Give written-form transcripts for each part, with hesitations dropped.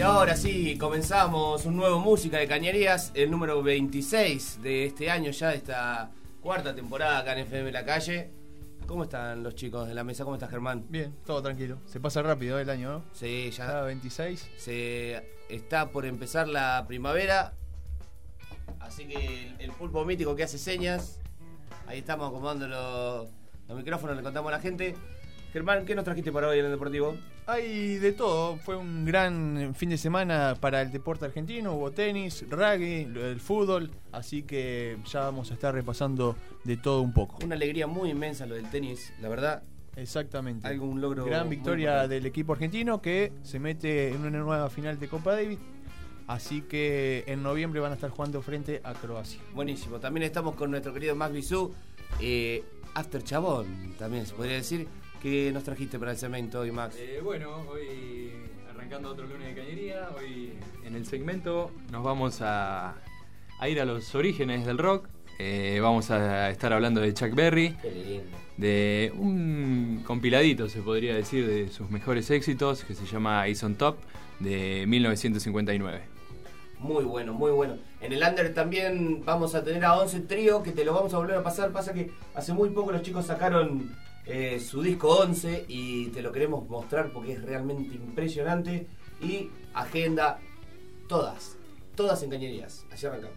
ahora sí, comenzamos un nuevo Música de Cañerías, el número 26 de este año ya, de esta cuarta temporada acá en FM La Calle. ¿Cómo están los chicos de la mesa? ¿Cómo estás, Germán? Bien, todo tranquilo. Se pasa rápido el año, ¿no? Sí, ya. Cada 26. Se está por empezar la primavera, así que el pulpo mítico que hace señas, ahí estamos acomodando los micrófonos, le contamos a la gente. Germán, ¿qué nos trajiste para hoy en el Deportivo? Hay de todo. Fue un gran fin de semana para el deporte argentino. Hubo tenis, rugby, el fútbol. Así que ya vamos a estar repasando de todo un poco. Una alegría muy inmensa lo del tenis, la verdad. Exactamente. Algún logro. Gran victoria del equipo argentino que se mete en una nueva final de Copa Davis. Así que en noviembre van a estar jugando frente a Croacia. Buenísimo. También estamos con nuestro querido Max Bisú. After Chabón, también se podría decir. ¿Qué nos trajiste para el segmento hoy, Max? Bueno, hoy arrancando otro lunes de cañería, hoy en el segmento nos vamos a ir a los orígenes del rock. Vamos a estar hablando de Chuck Berry, de un compiladito, se podría decir, de sus mejores éxitos, que se llama Ace on Top, de 1959. Muy bueno, muy bueno. En el Under también vamos a tener a 11 Trío, que te lo vamos a volver a pasar. Pasa que hace muy poco los chicos sacaron su disco 11 y te lo queremos mostrar porque es realmente impresionante. Y agenda todas en Cañerías. Así arrancamos.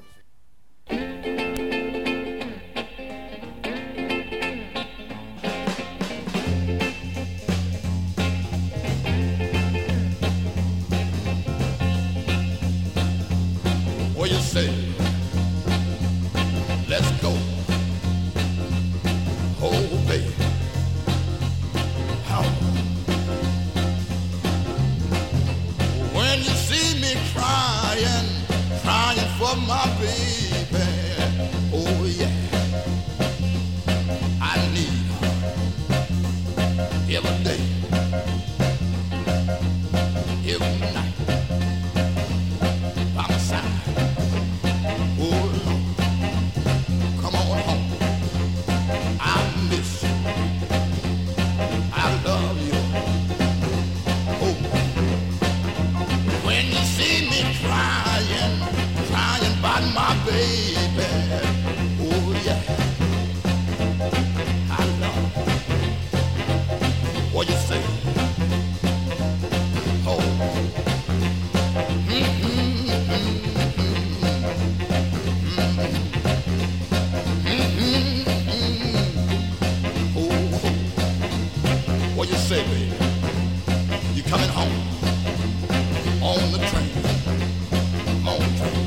What you say? Let's go. Oh, baby. How? When you see me crying for my baby, oh yeah, I need her every day, every night, by my side. Oh Lord, come on home, I miss you, I love you. Oh, when you see me crying about my baby, oh yeah, I love what you say. Oh, oh, what you say, baby? You coming home on the train? On the train.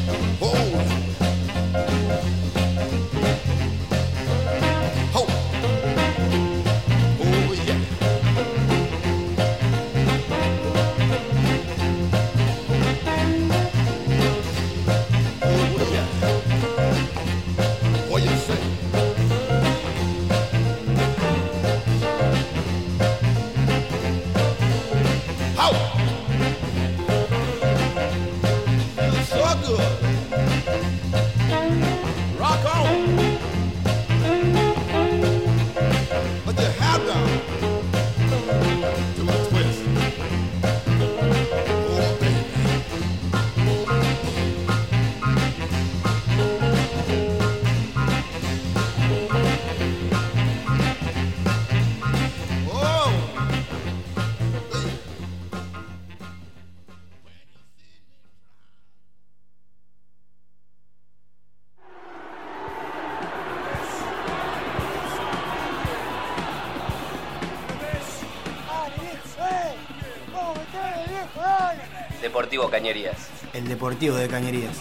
Deportivo Cañerías. El Deportivo de Cañerías.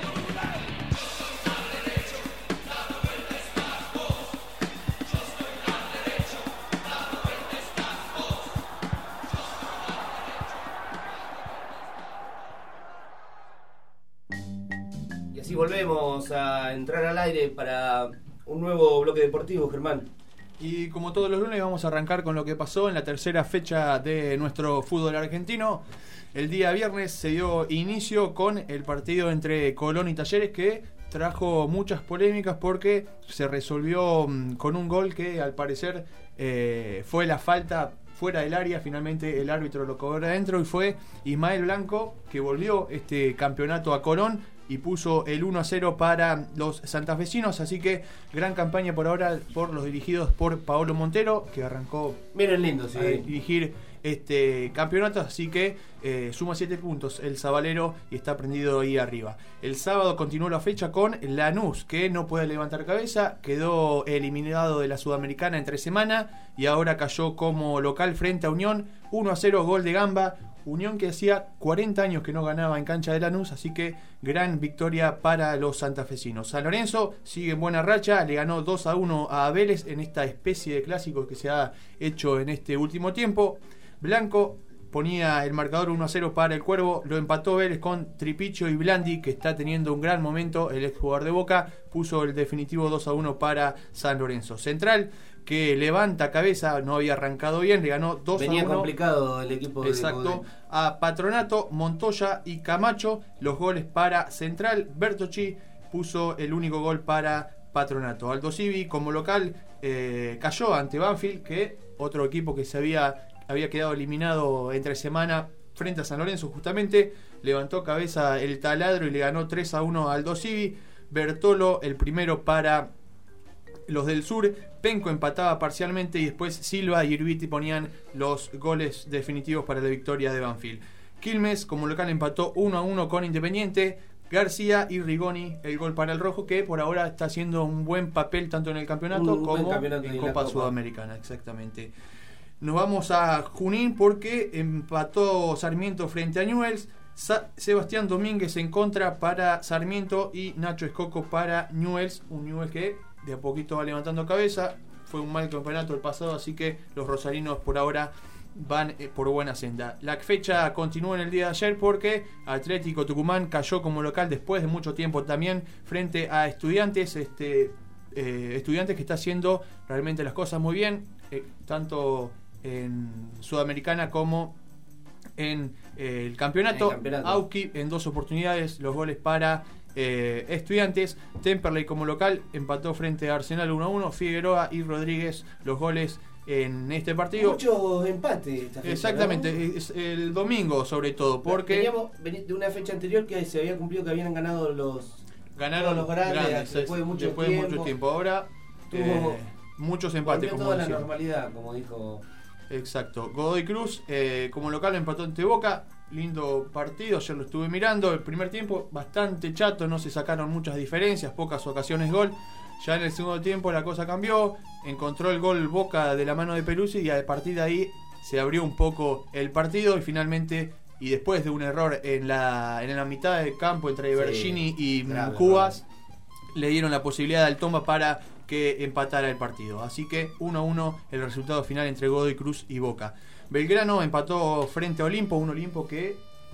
Y así volvemos a entrar al aire para un nuevo bloque deportivo, Germán. Y como todos los lunes vamos a arrancar con lo que pasó en la tercera fecha de nuestro fútbol argentino. El día viernes se dio inicio con el partido entre Colón y Talleres, que trajo muchas polémicas porque se resolvió con un gol que al parecer fue la falta fuera del área, finalmente el árbitro lo cobró adentro y fue Ismael Blanco que volvió este campeonato a Colón y puso el 1-0 para los santafesinos, así que gran campaña por ahora por los dirigidos por Paolo Montero, que arrancó Miren lindo, sí. a dirigir este campeonato, así que suma 7 puntos el sabalero y está prendido ahí arriba. El sábado continuó la fecha con Lanús, que no puede levantar cabeza, quedó eliminado de la Sudamericana entre semana y ahora cayó como local frente a Unión, 1-0, gol de Gamba. Unión que hacía 40 años que no ganaba en cancha de Lanús, así que gran victoria para los santafesinos. San Lorenzo sigue en buena racha, le ganó 2-1 a Vélez en esta especie de clásico que se ha hecho en este último tiempo. Blanco ponía el marcador 1-0 para el Cuervo, lo empató Vélez con Tripicho y Blandi, que está teniendo un gran momento, el exjugador de Boca, puso el definitivo 2-1 para San Lorenzo. Central, que levanta cabeza, no había arrancado bien, le ganó 2-1. Venía complicado el equipo de Exacto, a Patronato, Montoya y Camacho, los goles para Central. Bertocci puso el único gol para Patronato. Aldo Civi como local cayó ante Banfield, que otro equipo que se había quedado eliminado entre semana frente a San Lorenzo justamente, levantó cabeza el taladro y le ganó 3-1 a Aldo Civi. Bertolo el primero para los del sur, Penco empataba parcialmente y después Silva y Irviti ponían los goles definitivos para la victoria de Banfield. Quilmes como local empató 1-1 con Independiente. García y Rigoni el gol para el rojo, que por ahora está haciendo un buen papel tanto en el campeonato como en Copa Sudamericana. Exactamente. Nos vamos a Junín porque empató Sarmiento frente a Newell's. Sebastián Domínguez en contra para Sarmiento y Nacho Escoco para Newell's. Un Newell's que de a poquito va levantando cabeza. Fue un mal campeonato el pasado, así que los rosarinos por ahora van por buena senda. La fecha continuó en el día de ayer porque Atlético Tucumán cayó como local después de mucho tiempo también frente a Estudiantes. Estudiantes que está haciendo realmente las cosas muy bien, tanto en Sudamericana como en el campeonato. Auqui en 2 oportunidades, los goles para Estudiantes. Temperley como local empató frente a Arsenal 1-1. Figueroa y Rodríguez los goles en este partido. Muchos empates esta fecha, exactamente, ¿no? Es el domingo sobre todo, porque veníamos de una fecha anterior que se había cumplido que habían ganado los grandes después de mucho tiempo. Ahora muchos empates, como toda decía. la normalidad, como dijo. Exacto. Godoy Cruz como local empató ante Boca. Lindo partido, ayer lo estuve mirando. El primer tiempo bastante chato, no se sacaron muchas diferencias, pocas ocasiones gol. Ya en el segundo tiempo la cosa cambió, encontró el gol Boca de la mano de Peruzzi y a partir de ahí se abrió un poco el partido y finalmente, y después de un error en la mitad del campo entre Bergini y Cubas, le dieron la posibilidad al Tomba para que empatara el partido. Así que 1-1 el resultado final entre Godoy Cruz y Boca. Belgrano empató frente a Olimpo, un Olimpo que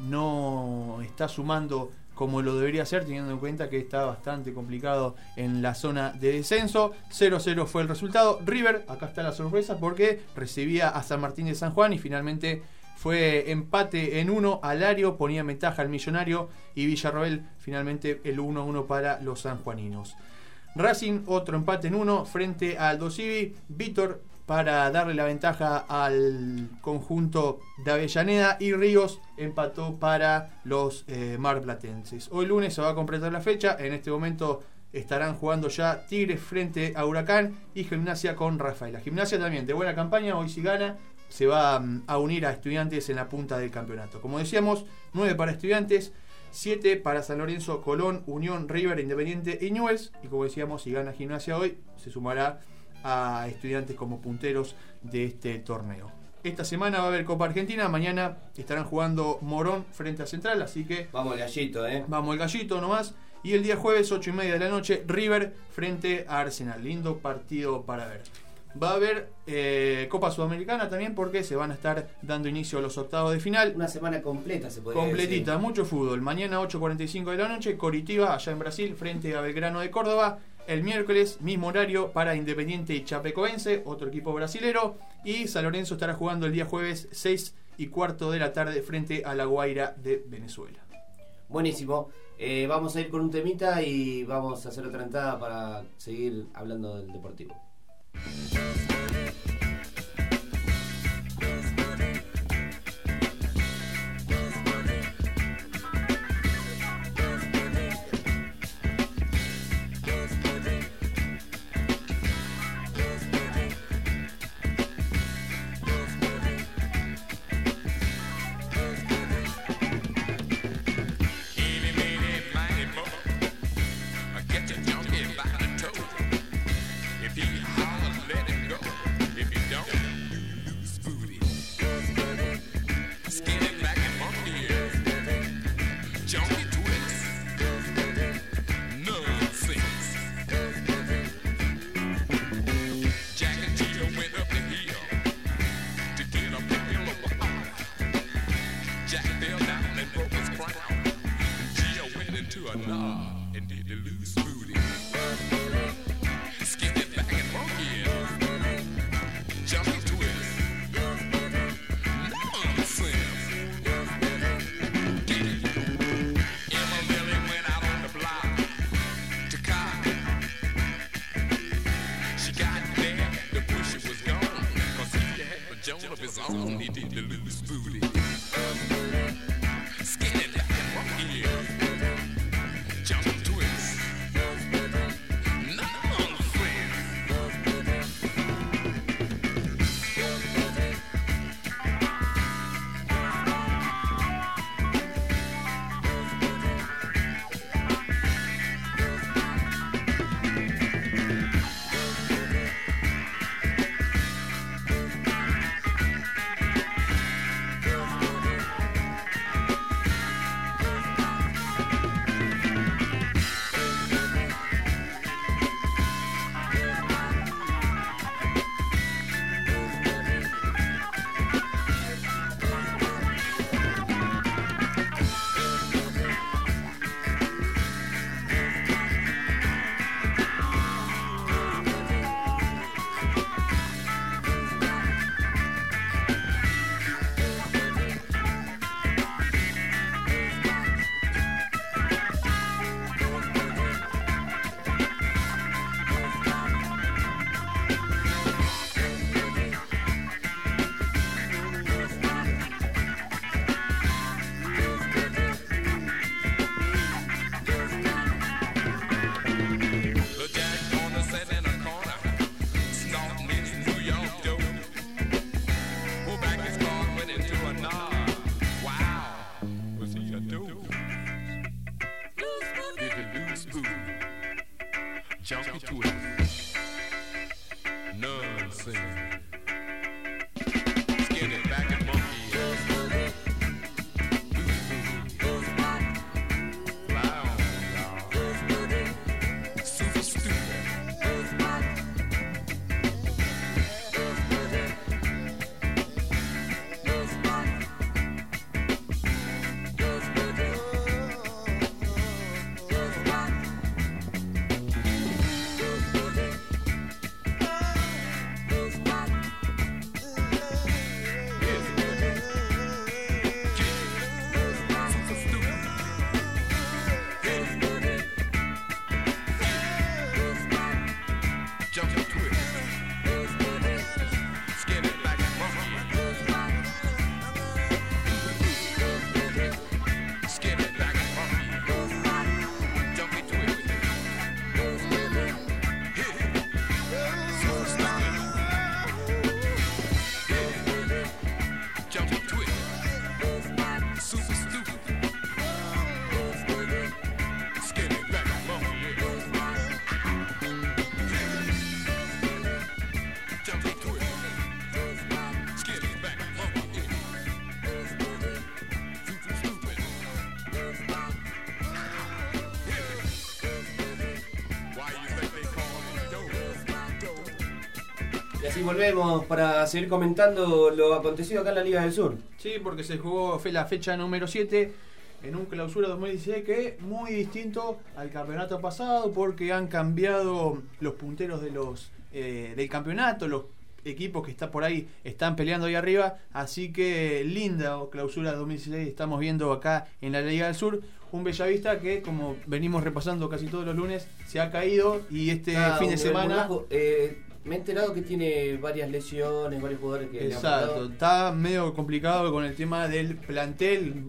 no está sumando como lo debería hacer, teniendo en cuenta que está bastante complicado en la zona de descenso. 0-0 fue el resultado. River, acá está la sorpresa, porque recibía a San Martín de San Juan y finalmente fue empate en 1. Alario ponía en ventaja al Millonario y Villarroel finalmente el 1-1 para los sanjuaninos. Racing, otro empate en 1 frente al Aldo Civi. Vítor para darle la ventaja al conjunto de Avellaneda y Ríos empató para los marplatenses. Hoy lunes se va a completar la fecha. En este momento estarán jugando ya Tigres frente a Huracán y Gimnasia con Rafaela. Gimnasia también de buena campaña, hoy si gana se va a unir a Estudiantes en la punta del campeonato. Como decíamos, 9 para Estudiantes, 7 para San Lorenzo, Colón, Unión, River, Independiente y Newell's. Y como decíamos, si gana Gimnasia hoy, se sumará a Estudiantes como punteros de este torneo. Esta semana va a haber Copa Argentina, mañana estarán jugando Morón frente a Central, así que vamos el gallito, vamos el gallito nomás. Y el día jueves 8:30 de la noche, River frente a Arsenal. Lindo partido para ver. Va a haber Copa Sudamericana también, porque se van a estar dando inicio a los octavos de final. Una semana completa se puede completita, decir. Mucho fútbol. Mañana 8:45 de la noche, Coritiba allá en Brasil frente a Belgrano de Córdoba. El miércoles, mismo horario para Independiente y Chapecoense, otro equipo brasilero. Y San Lorenzo estará jugando el día jueves 6:15 de la tarde frente a La Guaira de Venezuela. Buenísimo. Vamos a ir con un temita y vamos a hacer otra entrada para seguir hablando del Deportivo. the loose booty. Skip it back and funky it. Jump and twist. Nonsense. Get it. Emma Millie went out on the block to cop. She got there, the pussy was gone. Cause he had a Joan of his own. He did the loose booty. Skin it back and funky it. Jump and twist. Junkie twist. Nonsense. Skin it back and monkey. Super stupid. Y así volvemos para seguir comentando lo acontecido acá en la Liga del Sur. Sí, porque se jugó la fecha número 7 en un clausura 2016 que es muy distinto al campeonato pasado porque han cambiado los punteros de del campeonato, los equipos que están por ahí están peleando ahí arriba, así que linda clausura 2016 estamos viendo acá en la Liga del Sur. Un Bellavista que, como venimos repasando casi todos los lunes, se ha caído y este fin de semana... Me he enterado que tiene varias lesiones, varios jugadores que... Exacto, está medio complicado con el tema del plantel,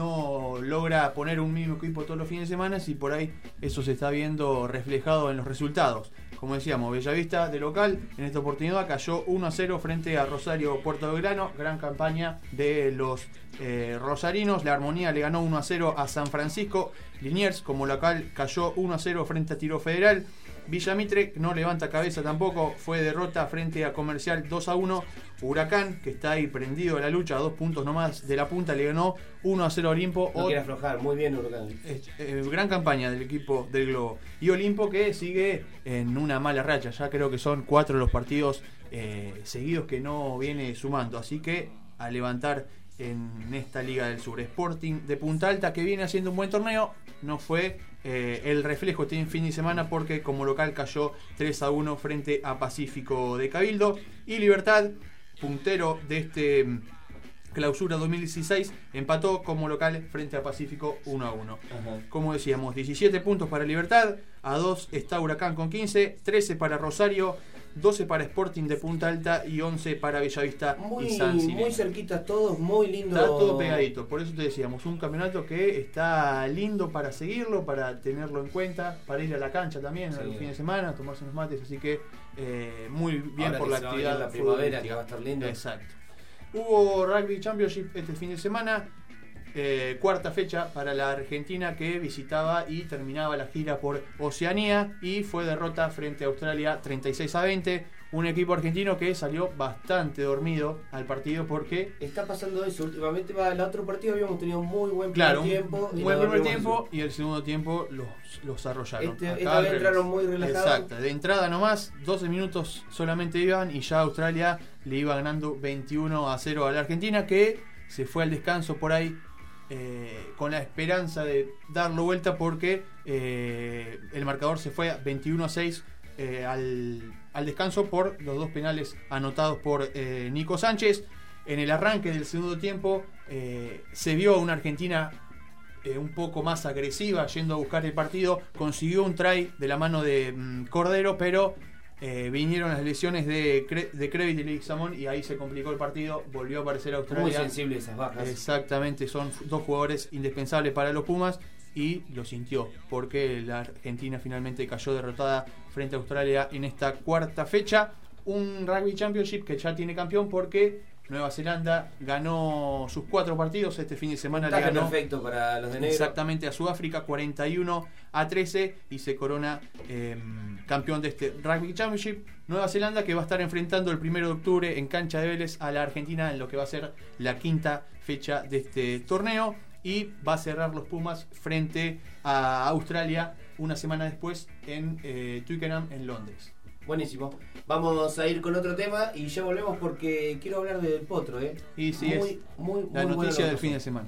no logra poner un mismo equipo todos los fines de semana y por ahí eso se está viendo reflejado en los resultados. Como decíamos, Bellavista de local en esta oportunidad cayó 1-0 frente a Rosario Puerto Belgrano, gran campaña de los rosarinos. La Armonía le ganó 1-0 a San Francisco. Liniers como local cayó 1-0 frente a Tiro Federal. Villamitre no levanta cabeza tampoco, fue derrota frente a Comercial 2-1. Huracán, que está ahí prendido a la lucha, a 2 puntos nomás de la punta, le ganó 1-0 a Olimpo. No quiere aflojar, muy bien Huracán. Gran campaña del equipo del Globo. Y Olimpo que sigue en una mala racha, ya creo que son 4 los partidos seguidos que no viene sumando, así que a levantar en esta Liga del Sur. Sporting de Punta Alta, que viene haciendo un buen torneo, no fue el reflejo este fin de semana porque como local cayó 3-1 frente a Pacífico de Cabildo. Y Libertad, puntero de este Clausura 2016, empató como local frente a Pacífico 1-1. Como decíamos, 17 puntos para Libertad, a 2 está Huracán con 15, 13 para Rosario, 12 para Sporting de Punta Alta y 11 para Bellavista y San Silencio. Muy cerquitas todos, muy lindo. Está todo pegadito, por eso te decíamos, un campeonato que está lindo para seguirlo, para tenerlo en cuenta, para ir a la cancha también el fin de semana, tomarse unos mates, así que muy bien. Ahora por la actividad. La primavera que va a estar lindo. Exacto. Hubo Rugby Championship este fin de semana, cuarta fecha para la Argentina, que visitaba y terminaba la gira por Oceanía y fue derrota frente a Australia 36-20. Un equipo argentino que salió bastante dormido al partido porque está pasando eso últimamente. El otro partido habíamos tenido un muy buen primer tiempo. Un buen primer tiempo y el segundo tiempo los arrollaron. Esta vez entraron muy relajados. Exacto, de entrada nomás, 12 minutos solamente iban y ya Australia le iba ganando 21-0 a la Argentina, que se fue al descanso por ahí con la esperanza de darlo vuelta porque el marcador se fue a 21-6 al descanso por los 2 penales anotados por Nico Sánchez. En el arranque del segundo tiempo se vio a una Argentina un poco más agresiva yendo a buscar el partido, consiguió un try de la mano de Cordero, pero vinieron las lesiones de Krevit y Leguizamón y ahí se complicó el partido, volvió a aparecer Australia. Muy sensible esas bajas. Exactamente, son 2 jugadores indispensables para los Pumas y lo sintió porque la Argentina finalmente cayó derrotada frente a Australia en esta cuarta fecha. Un Rugby Championship que ya tiene campeón porque Nueva Zelanda ganó sus 4 partidos este fin de semana. Le ganó perfecto para los de negro. Exactamente, a Sudáfrica 41-13 y se corona campeón de este Rugby Championship. Nueva Zelanda que va a estar enfrentando el 1 de octubre en cancha de Vélez a la Argentina en lo que va a ser la quinta fecha de este torneo y va a cerrar los Pumas frente a Australia una semana después en Twickenham en Londres. Buenísimo. Vamos a ir con otro tema y ya volvemos porque quiero hablar del Potro, Y sí, muy la noticia del fin de semana.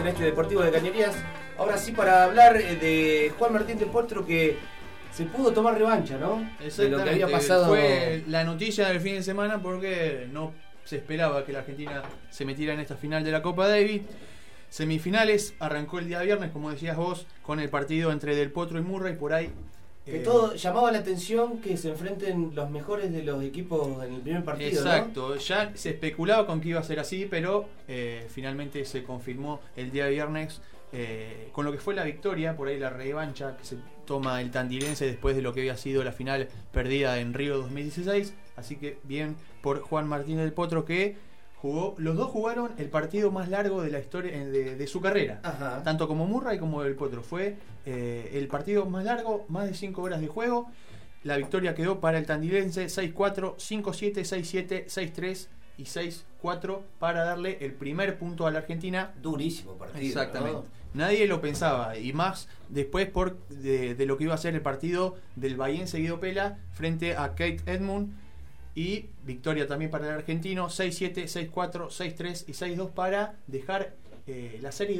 en este Deportivo de Cañerías. Ahora sí, para hablar de Juan Martín del Potro, que se pudo tomar revancha, ¿no? De lo que había pasado. Fue la noticia del fin de semana porque no se esperaba que la Argentina se metiera en esta final de la Copa Davis. Semifinales, arrancó el día viernes, como decías vos, con el partido entre Del Potro y Murray, por ahí. Que todo llamaba la atención que se enfrenten los mejores de los equipos en el primer partido. Exacto, ¿no? Ya se especulaba con que iba a ser así, pero finalmente se confirmó el día viernes con lo que fue la victoria, por ahí la revancha que se toma el tandilense después de lo que había sido la final perdida en Río 2016. Así que bien por Juan Martín del Potro, que los dos jugaron el partido más largo de la historia de su carrera. Ajá. Tanto como Murray como Del Potro. Fue el partido más largo, más de 5 horas de juego. La victoria quedó para el tandilense 6-4, 5-7, 6-7, 6-3 y 6-4 para darle el primer punto a la Argentina. Durísimo partido. Exactamente. ¿No? Nadie lo pensaba, y más después de lo que iba a ser el partido del bahiense Guido Pela frente a Kate Edmund. Y victoria también para el argentino, 6-7, 6-4, 6-3 y 6-2 para dejar la serie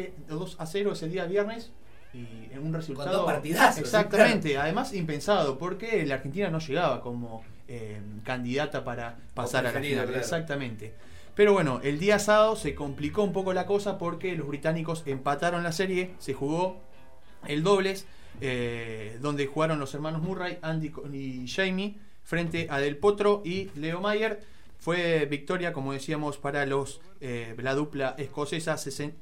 2-0 ese día viernes. Y en un resultado... Con dos partidazos. Exactamente, claro. Además impensado, porque la Argentina no llegaba como candidata para pasar a la final. Claro. Exactamente. Pero bueno, el día sábado se complicó un poco la cosa porque los británicos empataron la serie, se jugó el dobles, donde jugaron los hermanos Murray, Andy y Jamie, frente a Del Potro y Leo Mayer. Fue victoria, como decíamos, para la dupla escocesa, 6-1,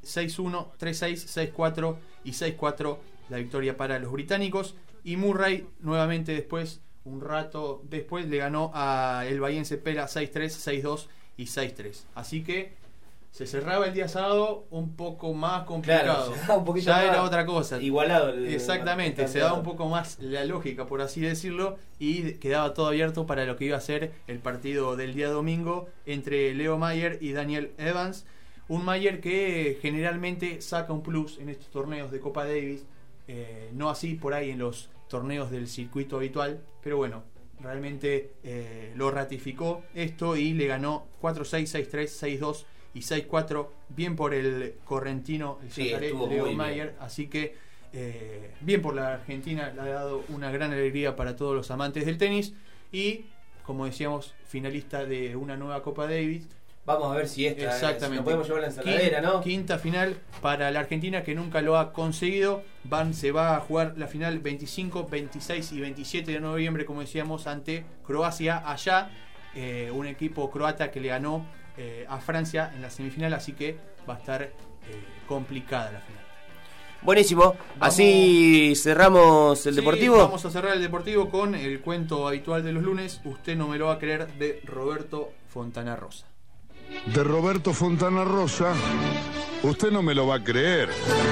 3-6, 6-4 y 6-4, la victoria para los británicos. Y Murray, nuevamente después, un rato después, le ganó a el bahiense Pela 6-3, 6-2 y 6-3. Así que se cerraba el día sábado un poco más complicado. Claro, ya era otra cosa. Igualado. Exactamente, se daba un poco más la lógica, por así decirlo, y quedaba todo abierto para lo que iba a ser el partido del día domingo entre Leo Mayer y Daniel Evans. Un Mayer que generalmente saca un plus en estos torneos de Copa Davis, no así por ahí en los torneos del circuito habitual, pero bueno, realmente lo ratificó esto y le ganó 4-6, 6-3, 6-2 y 6-4, bien por el correntino, el yacaré, Leo Mayer. Así que bien por la Argentina, le ha dado una gran alegría para todos los amantes del tenis. Y como decíamos, finalista de una nueva Copa Davis. Vamos a ver si esta si nos podemos llevar la ensaladera, ¿no? Quinta final para la Argentina, que nunca lo ha conseguido. Se va a jugar la final 25, 26 y 27 de noviembre, como decíamos, ante Croacia allá. Un equipo croata que le ganó a Francia en la semifinal, así que va a estar complicada la final. Buenísimo, así cerramos el Deportivo. Vamos a cerrar el Deportivo con el cuento habitual de los lunes, Usted no me lo va a creer, de Roberto Fontana Rosa. De Roberto Fontana Rosa, usted no me lo va a creer.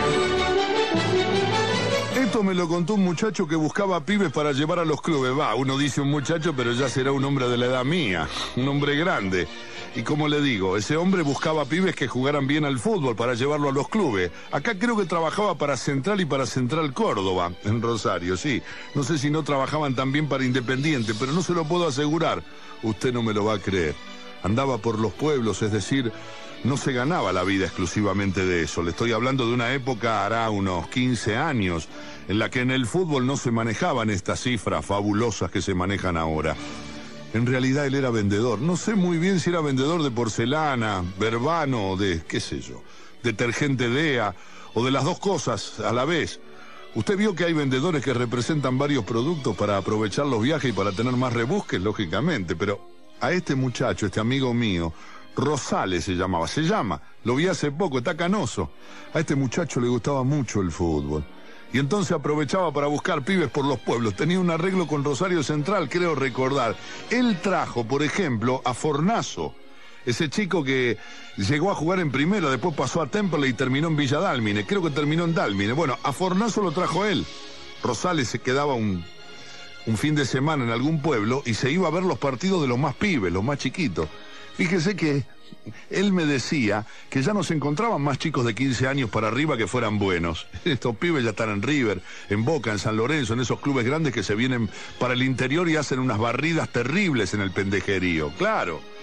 Esto me lo contó un muchacho que buscaba pibes para llevar a los clubes. Uno dice un muchacho, pero ya será un hombre de la edad mía, un hombre grande. Y como le digo, ese hombre buscaba pibes que jugaran bien al fútbol para llevarlo a los clubes. Acá creo que trabajaba para Central y para Central Córdoba, en Rosario, sí. No sé si no trabajaban también para Independiente, pero no se lo puedo asegurar. Usted no me lo va a creer. Andaba por los pueblos, es decir, no se ganaba la vida exclusivamente de eso. Le estoy hablando de una época, hará unos 15 años, en la que en el fútbol no se manejaban estas cifras fabulosas que se manejan ahora. En realidad él era vendedor. No sé muy bien si era vendedor de porcelana, verbano o de, qué sé yo, detergente DEA, o de las dos cosas a la vez. Usted vio que hay vendedores que representan varios productos para aprovechar los viajes y para tener más rebusques, lógicamente, pero a este muchacho, este amigo mío, Rosales se llama, lo vi hace poco, está canoso. A este muchacho le gustaba mucho el fútbol. Y entonces aprovechaba para buscar pibes por los pueblos. Tenía un arreglo con Rosario Central, creo recordar. Él trajo, por ejemplo, a Fornazo, ese chico que llegó a jugar en primera, después pasó a Temple y terminó en Villa Dálmine. Creo que terminó en Dálmine. Bueno, a Fornazo lo trajo él. Rosales se quedaba un fin de semana en algún pueblo y se iba a ver los partidos de los más pibes, los más chiquitos. Fíjese que él me decía que ya no se encontraban más chicos de 15 años para arriba que fueran buenos. Estos pibes ya están en River, en Boca, en San Lorenzo, en esos clubes grandes que se vienen para el interior y hacen unas barridas terribles en el pendejerío. Claro,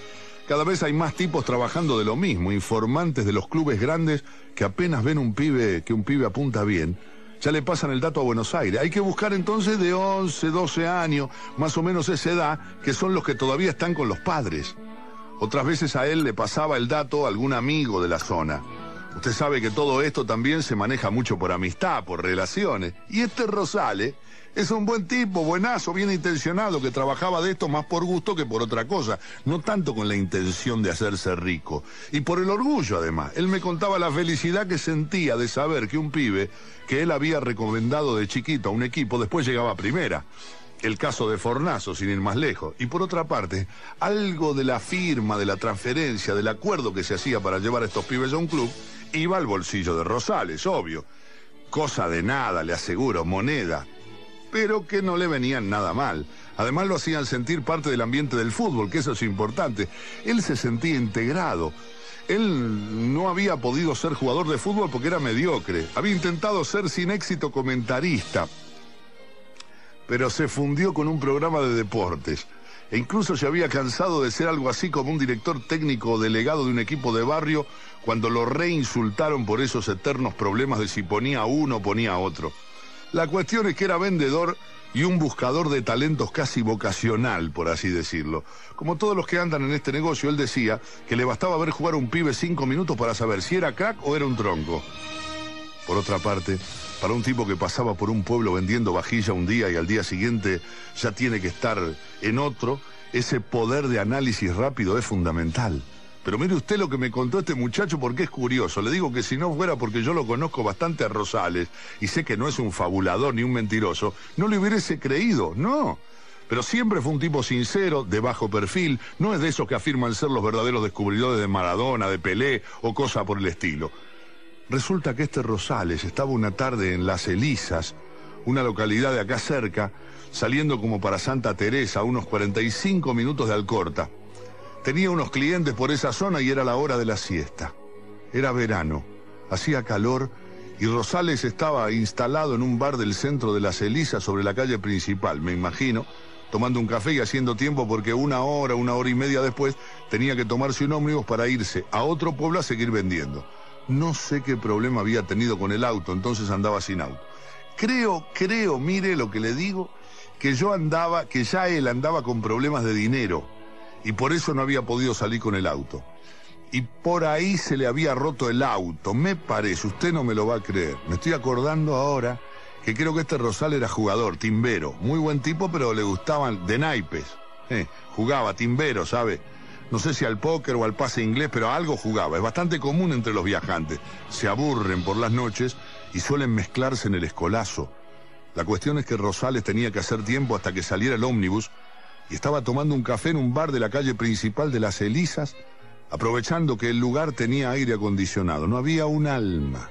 Cada vez hay más tipos trabajando de lo mismo, informantes de los clubes grandes que apenas ven que un pibe apunta bien, ya le pasan el dato a Buenos Aires. Hay que buscar entonces de 11, 12 años, más o menos esa edad, que son los que todavía están con los padres. Otras veces a él le pasaba el dato a algún amigo de la zona. Usted sabe que todo esto también se maneja mucho por amistad, por relaciones. Y este Rosales es un buen tipo, buenazo, bien intencionado, que trabajaba de esto más por gusto que por otra cosa, no tanto con la intención de hacerse rico. Y por el orgullo, además. Él me contaba la felicidad que sentía de saber que un pibe que él había recomendado de chiquito a un equipo después llegaba a primera. El caso de Fornazo, sin ir más lejos. Y por otra parte, algo de la firma, de la transferencia, del acuerdo que se hacía para llevar a estos pibes a un club, iba al bolsillo de Rosales, obvio. Cosa de nada, le aseguro, moneda. Pero que no le venían nada mal. Además lo hacían sentir parte del ambiente del fútbol, que eso es importante. Él se sentía integrado. Él no había podido ser jugador de fútbol porque era mediocre. Había intentado ser sin éxito comentarista, pero se fundió con un programa de deportes. E incluso se había cansado de ser algo así como un director técnico o delegado de un equipo de barrio cuando lo reinsultaron por esos eternos problemas de si ponía a uno o ponía a otro. La cuestión es que era vendedor y un buscador de talentos casi vocacional, por así decirlo. Como todos los que andan en este negocio, él decía que le bastaba ver jugar a un pibe 5 minutos para saber si era crack o era un tronco. Por otra parte, para un tipo que pasaba por un pueblo vendiendo vajilla un día y al día siguiente ya tiene que estar en otro, ese poder de análisis rápido es fundamental. Pero mire usted lo que me contó este muchacho porque es curioso. Le digo que si no fuera porque yo lo conozco bastante a Rosales y sé que no es un fabulador ni un mentiroso, no le hubiese creído, no. Pero siempre fue un tipo sincero, de bajo perfil, no es de esos que afirman ser los verdaderos descubridores de Maradona, de Pelé o cosa por el estilo. Resulta que este Rosales estaba una tarde en Las Elisas, una localidad de acá cerca, saliendo como para Santa Teresa, a unos 45 minutos de Alcorta. Tenía unos clientes por esa zona y era la hora de la siesta. Era verano, hacía calor y Rosales estaba instalado en un bar del centro de Las Elisas sobre la calle principal, me imagino, tomando un café y haciendo tiempo porque una hora y media después tenía que tomarse un ómnibus para irse a otro pueblo a seguir vendiendo. No sé qué problema había tenido con el auto, entonces andaba sin auto. Creo, mire lo que le digo, que ya él andaba con problemas de dinero y por eso no había podido salir con el auto. Y por ahí se le había roto el auto, me parece, usted no me lo va a creer. Me estoy acordando ahora que creo que este Rosales era jugador, timbero, muy buen tipo, pero le gustaban de naipes. Jugaba timbero, ¿sabe? No sé si al póker o al pase inglés, pero a algo jugaba. Es bastante común entre los viajantes. Se aburren por las noches y suelen mezclarse en el escolazo. La cuestión es que Rosales tenía que hacer tiempo hasta que saliera el ómnibus y estaba tomando un café en un bar de la calle principal de Las Elisas, aprovechando que el lugar tenía aire acondicionado. No había un alma,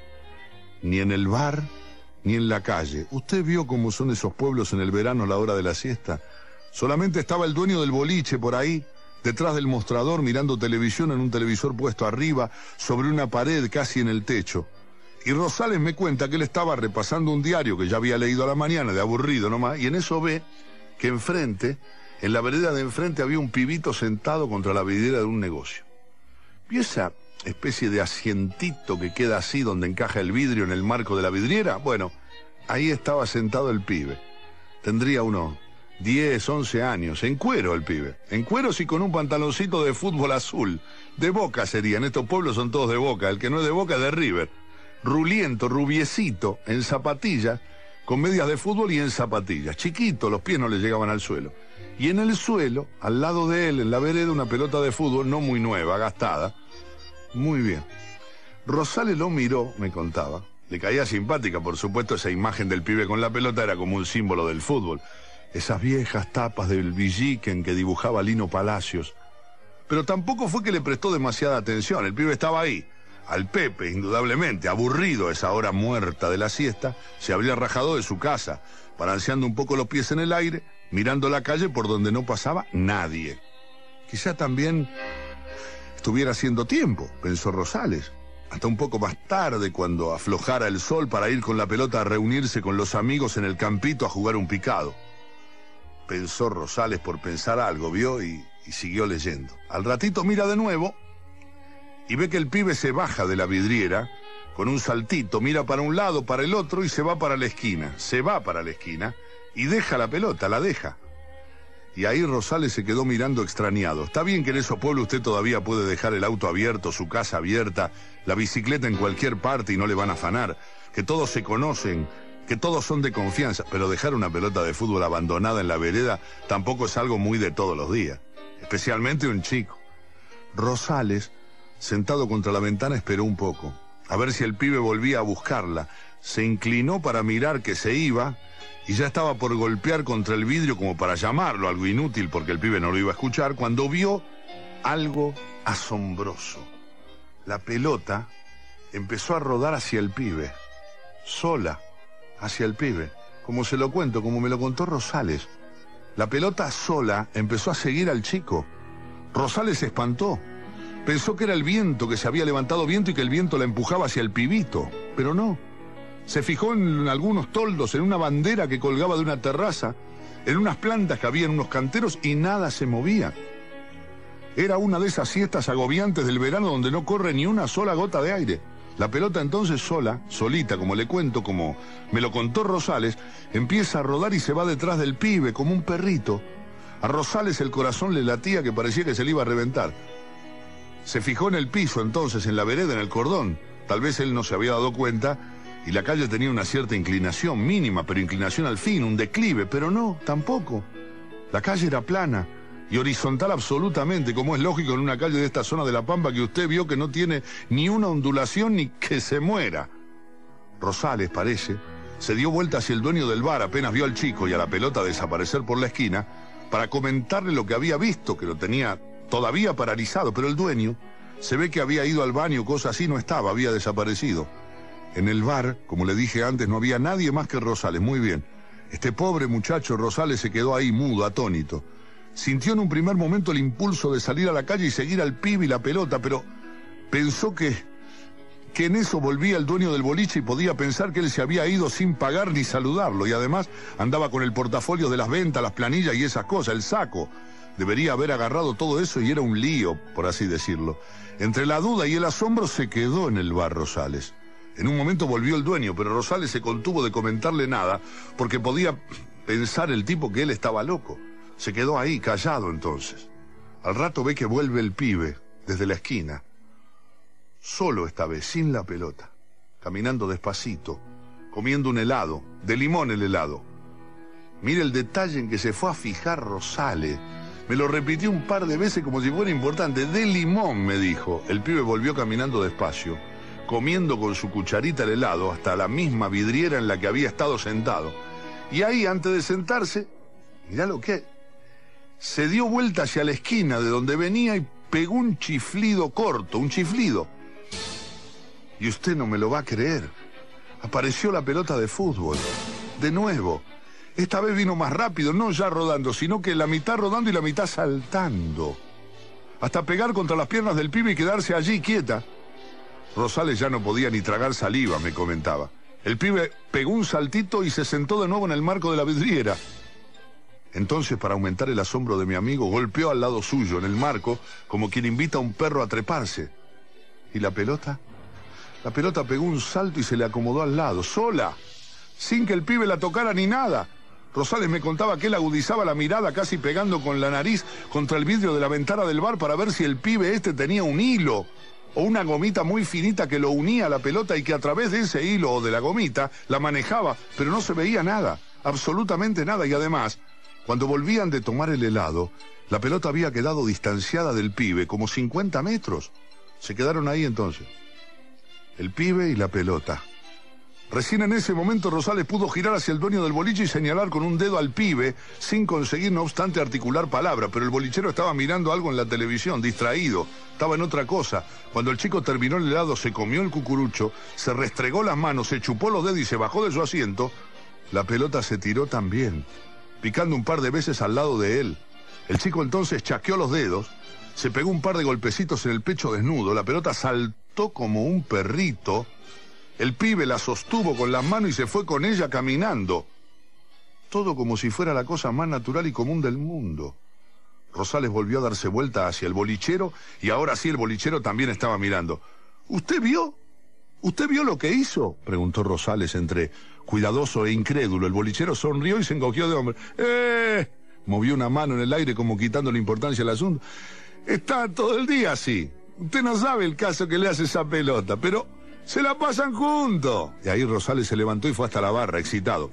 ni en el bar, ni en la calle. ¿Usted vio cómo son esos pueblos en el verano a la hora de la siesta? Solamente estaba el dueño del boliche por ahí, detrás del mostrador, mirando televisión en un televisor puesto arriba, sobre una pared casi en el techo. Y Rosales me cuenta que él estaba repasando un diario que ya había leído a la mañana, de aburrido nomás, y en eso ve que enfrente, en la vereda de enfrente, había un pibito sentado contra la vidriera de un negocio. ¿Vio esa especie de asientito que queda así donde encaja el vidrio en el marco de la vidriera? Bueno, ahí estaba sentado el pibe. Tendría unos 10, 11 años, en cuero el pibe. En cueros y con un pantaloncito de fútbol azul. De Boca serían, estos pueblos son todos de Boca. El que no es de Boca es de River. Ruliento, rubiecito, en zapatillas, con medias de fútbol y en zapatillas. Chiquito, los pies no le llegaban al suelo. Y en el suelo, al lado de él, en la vereda, una pelota de fútbol, no muy nueva, gastada. Muy bien. Rosales lo miró, me contaba. Le caía simpática, por supuesto, esa imagen del pibe con la pelota era como un símbolo del fútbol. Esas viejas tapas del Villiquen que dibujaba Lino Palacios. Pero tampoco fue que le prestó demasiada atención. El pibe estaba ahí, al Pepe, indudablemente, aburrido a esa hora muerta de la siesta, se habría rajado de su casa, balanceando un poco los pies en el aire, mirando la calle por donde no pasaba nadie. Quizá también estuviera haciendo tiempo, pensó Rosales, hasta un poco más tarde, cuando aflojara el sol para ir con la pelota a reunirse con los amigos en el campito a jugar un picado. Pensó Rosales por pensar algo, ¿vio? Y y siguió leyendo. Al ratito mira de nuevo y ve que el pibe se baja de la vidriera con un saltito, mira para un lado, para el otro y se va para la esquina. Se va para la esquina y deja la pelota, la deja. Y ahí Rosales se quedó mirando extrañado. Está bien que en esos pueblos usted todavía puede dejar el auto abierto, su casa abierta, la bicicleta en cualquier parte y no le van a afanar, que todos se conocen, que todos son de confianza, pero dejar una pelota de fútbol abandonada en la vereda tampoco es algo muy de todos los días, especialmente un chico. Rosales, sentado contra la ventana, esperó un poco, a ver si el pibe volvía a buscarla. Se inclinó para mirar que se iba y ya estaba por golpear contra el vidrio como para llamarlo, algo inútil porque el pibe no lo iba a escuchar, cuando vio algo asombroso. La pelota empezó a rodar hacia el pibe, sola, hacia el pibe, como se lo cuento, como me lo contó Rosales. La pelota sola empezó a seguir al chico. Rosales se espantó. Pensó que era el viento, que se había levantado viento y que el viento la empujaba hacia el pibito, pero no. Se fijó en algunos toldos, en una bandera que colgaba de una terraza, en unas plantas que había en unos canteros y nada se movía. Era una de esas siestas agobiantes del verano donde no corre ni una sola gota de aire. La pelota entonces sola, solita, como le cuento, como me lo contó Rosales, empieza a rodar y se va detrás del pibe como un perrito. A Rosales el corazón le latía que parecía que se le iba a reventar. Se fijó en el piso entonces, en la vereda, en el cordón. Tal vez él no se había dado cuenta y la calle tenía una cierta inclinación, mínima, pero inclinación al fin, un declive, pero no, tampoco. La calle era plana y horizontal absolutamente, como es lógico en una calle de esta zona de La Pampa que usted vio que no tiene ni una ondulación ni que se muera. Rosales, parece, se dio vuelta hacia el dueño del bar, apenas vio al chico y a la pelota desaparecer por la esquina, para comentarle lo que había visto, que lo tenía todavía paralizado, pero el dueño se ve que había ido al baño, cosa así, no estaba, había desaparecido. En el bar, como le dije antes, no había nadie más que Rosales. Muy bien. Este pobre muchacho Rosales se quedó ahí mudo, atónito. Sintió en un primer momento el impulso de salir a la calle y seguir al pibe y la pelota, pero pensó que en eso volvía el dueño del boliche y podía pensar que él se había ido sin pagar ni saludarlo, y además andaba con el portafolio de las ventas, las planillas y esas cosas, el saco. Debería haber agarrado todo eso y era un lío, por así decirlo. Entre la duda y el asombro se quedó en el bar Rosales. En un momento volvió el dueño, pero Rosales se contuvo de comentarle nada, porque podía pensar el tipo que él estaba loco. Se quedó ahí, callado entonces. Al rato ve que vuelve el pibe, desde la esquina. Solo esta vez, sin la pelota. Caminando despacito, comiendo un helado, de limón el helado. Mire el detalle en que se fue a fijar Rosales. Me lo repitió un par de veces como si fuera importante. De limón, me dijo. El pibe volvió caminando despacio, comiendo con su cucharita el helado hasta la misma vidriera en la que había estado sentado. Y ahí, antes de sentarse, mirá lo que... se dio vuelta hacia la esquina de donde venía y pegó un chiflido corto, un chiflido. Y usted no me lo va a creer. Apareció la pelota de fútbol. De nuevo. Esta vez vino más rápido, no ya rodando, sino que la mitad rodando y la mitad saltando. Hasta pegar contra las piernas del pibe y quedarse allí quieta. Rosales ya no podía ni tragar saliva, me comentaba. El pibe pegó un saltito y se sentó de nuevo en el marco de la vidriera. Entonces, para aumentar el asombro de mi amigo, golpeó al lado suyo, en el marco, como quien invita a un perro a treparse. ¿Y la pelota? La pelota pegó un salto y se le acomodó al lado, sola, sin que el pibe la tocara ni nada. Rosales me contaba que él agudizaba la mirada casi pegando con la nariz contra el vidrio de la ventana del bar para ver si el pibe tenía un hilo o una gomita muy finita que lo unía a la pelota y que a través de ese hilo o de la gomita la manejaba, pero no se veía nada, absolutamente nada. Y además, cuando volvían de tomar el helado, la pelota había quedado distanciada del pibe, como 50 metros. Se quedaron ahí entonces, el pibe y la pelota. Recién en ese momento Rosales pudo girar hacia el dueño del boliche y señalar con un dedo al pibe, sin conseguir no obstante articular palabra, pero el bolichero estaba mirando algo en la televisión, distraído, estaba en otra cosa. Cuando el chico terminó el helado, se comió el cucurucho, se restregó las manos, se chupó los dedos y se bajó de su asiento, la pelota se tiró también, picando un par de veces al lado de él. El chico entonces chasqueó los dedos, se pegó un par de golpecitos en el pecho desnudo, la pelota saltó como un perrito. El pibe la sostuvo con las manos y se fue con ella caminando. Todo como si fuera la cosa más natural y común del mundo. Rosales volvió a darse vuelta hacia el bolichero y ahora sí el bolichero también estaba mirando. ¿Usted vio? ¿Usted vio lo que hizo?, preguntó Rosales entre cuidadoso e incrédulo. El bolichero sonrió y se encogió de hombros. Movió una mano en el aire como quitándole importancia al asunto. Está todo el día así. Usted no sabe el caso que le hace esa pelota, pero se la pasan juntos. Y ahí Rosales se levantó y fue hasta la barra, excitado.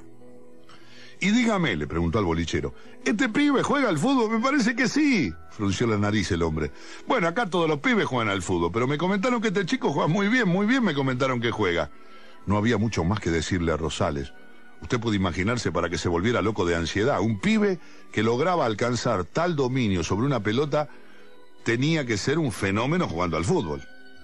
Y dígame, le preguntó al bolichero, ¿este pibe juega al fútbol? Me parece que sí. Frunció la nariz el hombre. Bueno, acá todos los pibes juegan al fútbol, pero me comentaron que este chico juega muy bien me comentaron que juega. No había mucho más que decirle a Rosales. Usted puede imaginarse para que se volviera loco de ansiedad. Un pibe que lograba alcanzar tal dominio sobre una pelota tenía que ser un fenómeno jugando al fútbol.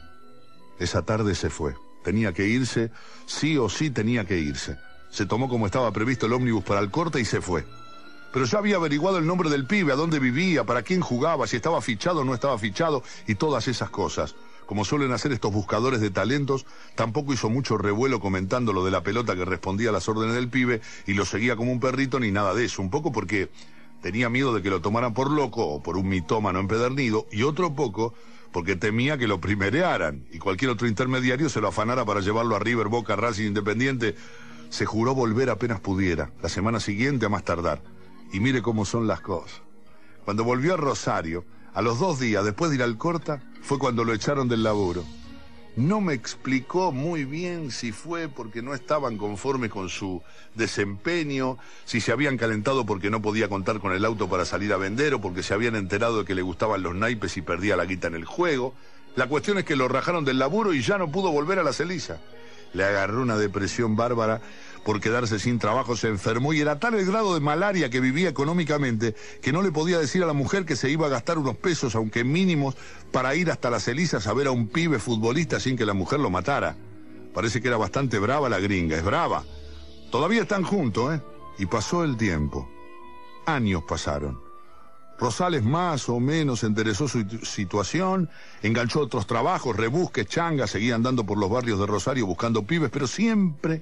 Esa tarde se fue. Tenía que irse, sí o sí tenía que irse. Se tomó como estaba previsto el ómnibus para Alcorta y se fue. Pero ya había averiguado el nombre del pibe, a dónde vivía, para quién jugaba, si estaba fichado o no estaba fichado y todas esas cosas. Como suelen hacer estos buscadores de talentos, tampoco hizo mucho revuelo comentando lo de la pelota que respondía a las órdenes del pibe y lo seguía como un perrito ni nada de eso. Un poco porque tenía miedo de que lo tomaran por loco o por un mitómano empedernido y otro poco porque temía que lo primerearan y cualquier otro intermediario se lo afanara para llevarlo a River, Boca, Racing, Independiente. Se juró volver apenas pudiera, la semana siguiente a más tardar. Y mire cómo son las cosas. Cuando volvió a Rosario, a los 2 días después de ir al Corta, fue cuando lo echaron del laburo. No me explicó muy bien si fue porque no estaban conformes con su desempeño, si se habían calentado porque no podía contar con el auto para salir a vender o porque se habían enterado de que le gustaban los naipes y perdía la guita en el juego. La cuestión es que lo rajaron del laburo y ya no pudo volver a la Celisa. Le agarró una depresión bárbara por quedarse sin trabajo, se enfermó y era tal el grado de malaria que vivía económicamente que no le podía decir a la mujer que se iba a gastar unos pesos, aunque mínimos, para ir hasta las Celisas a ver a un pibe futbolista sin que la mujer lo matara. Parece que era bastante brava la gringa, es brava. Todavía están juntos, Y pasó el tiempo. Años pasaron. Rosales más o menos enderezó su situación, enganchó otros trabajos, rebusques, changas, seguía andando por los barrios de Rosario buscando pibes, pero siempre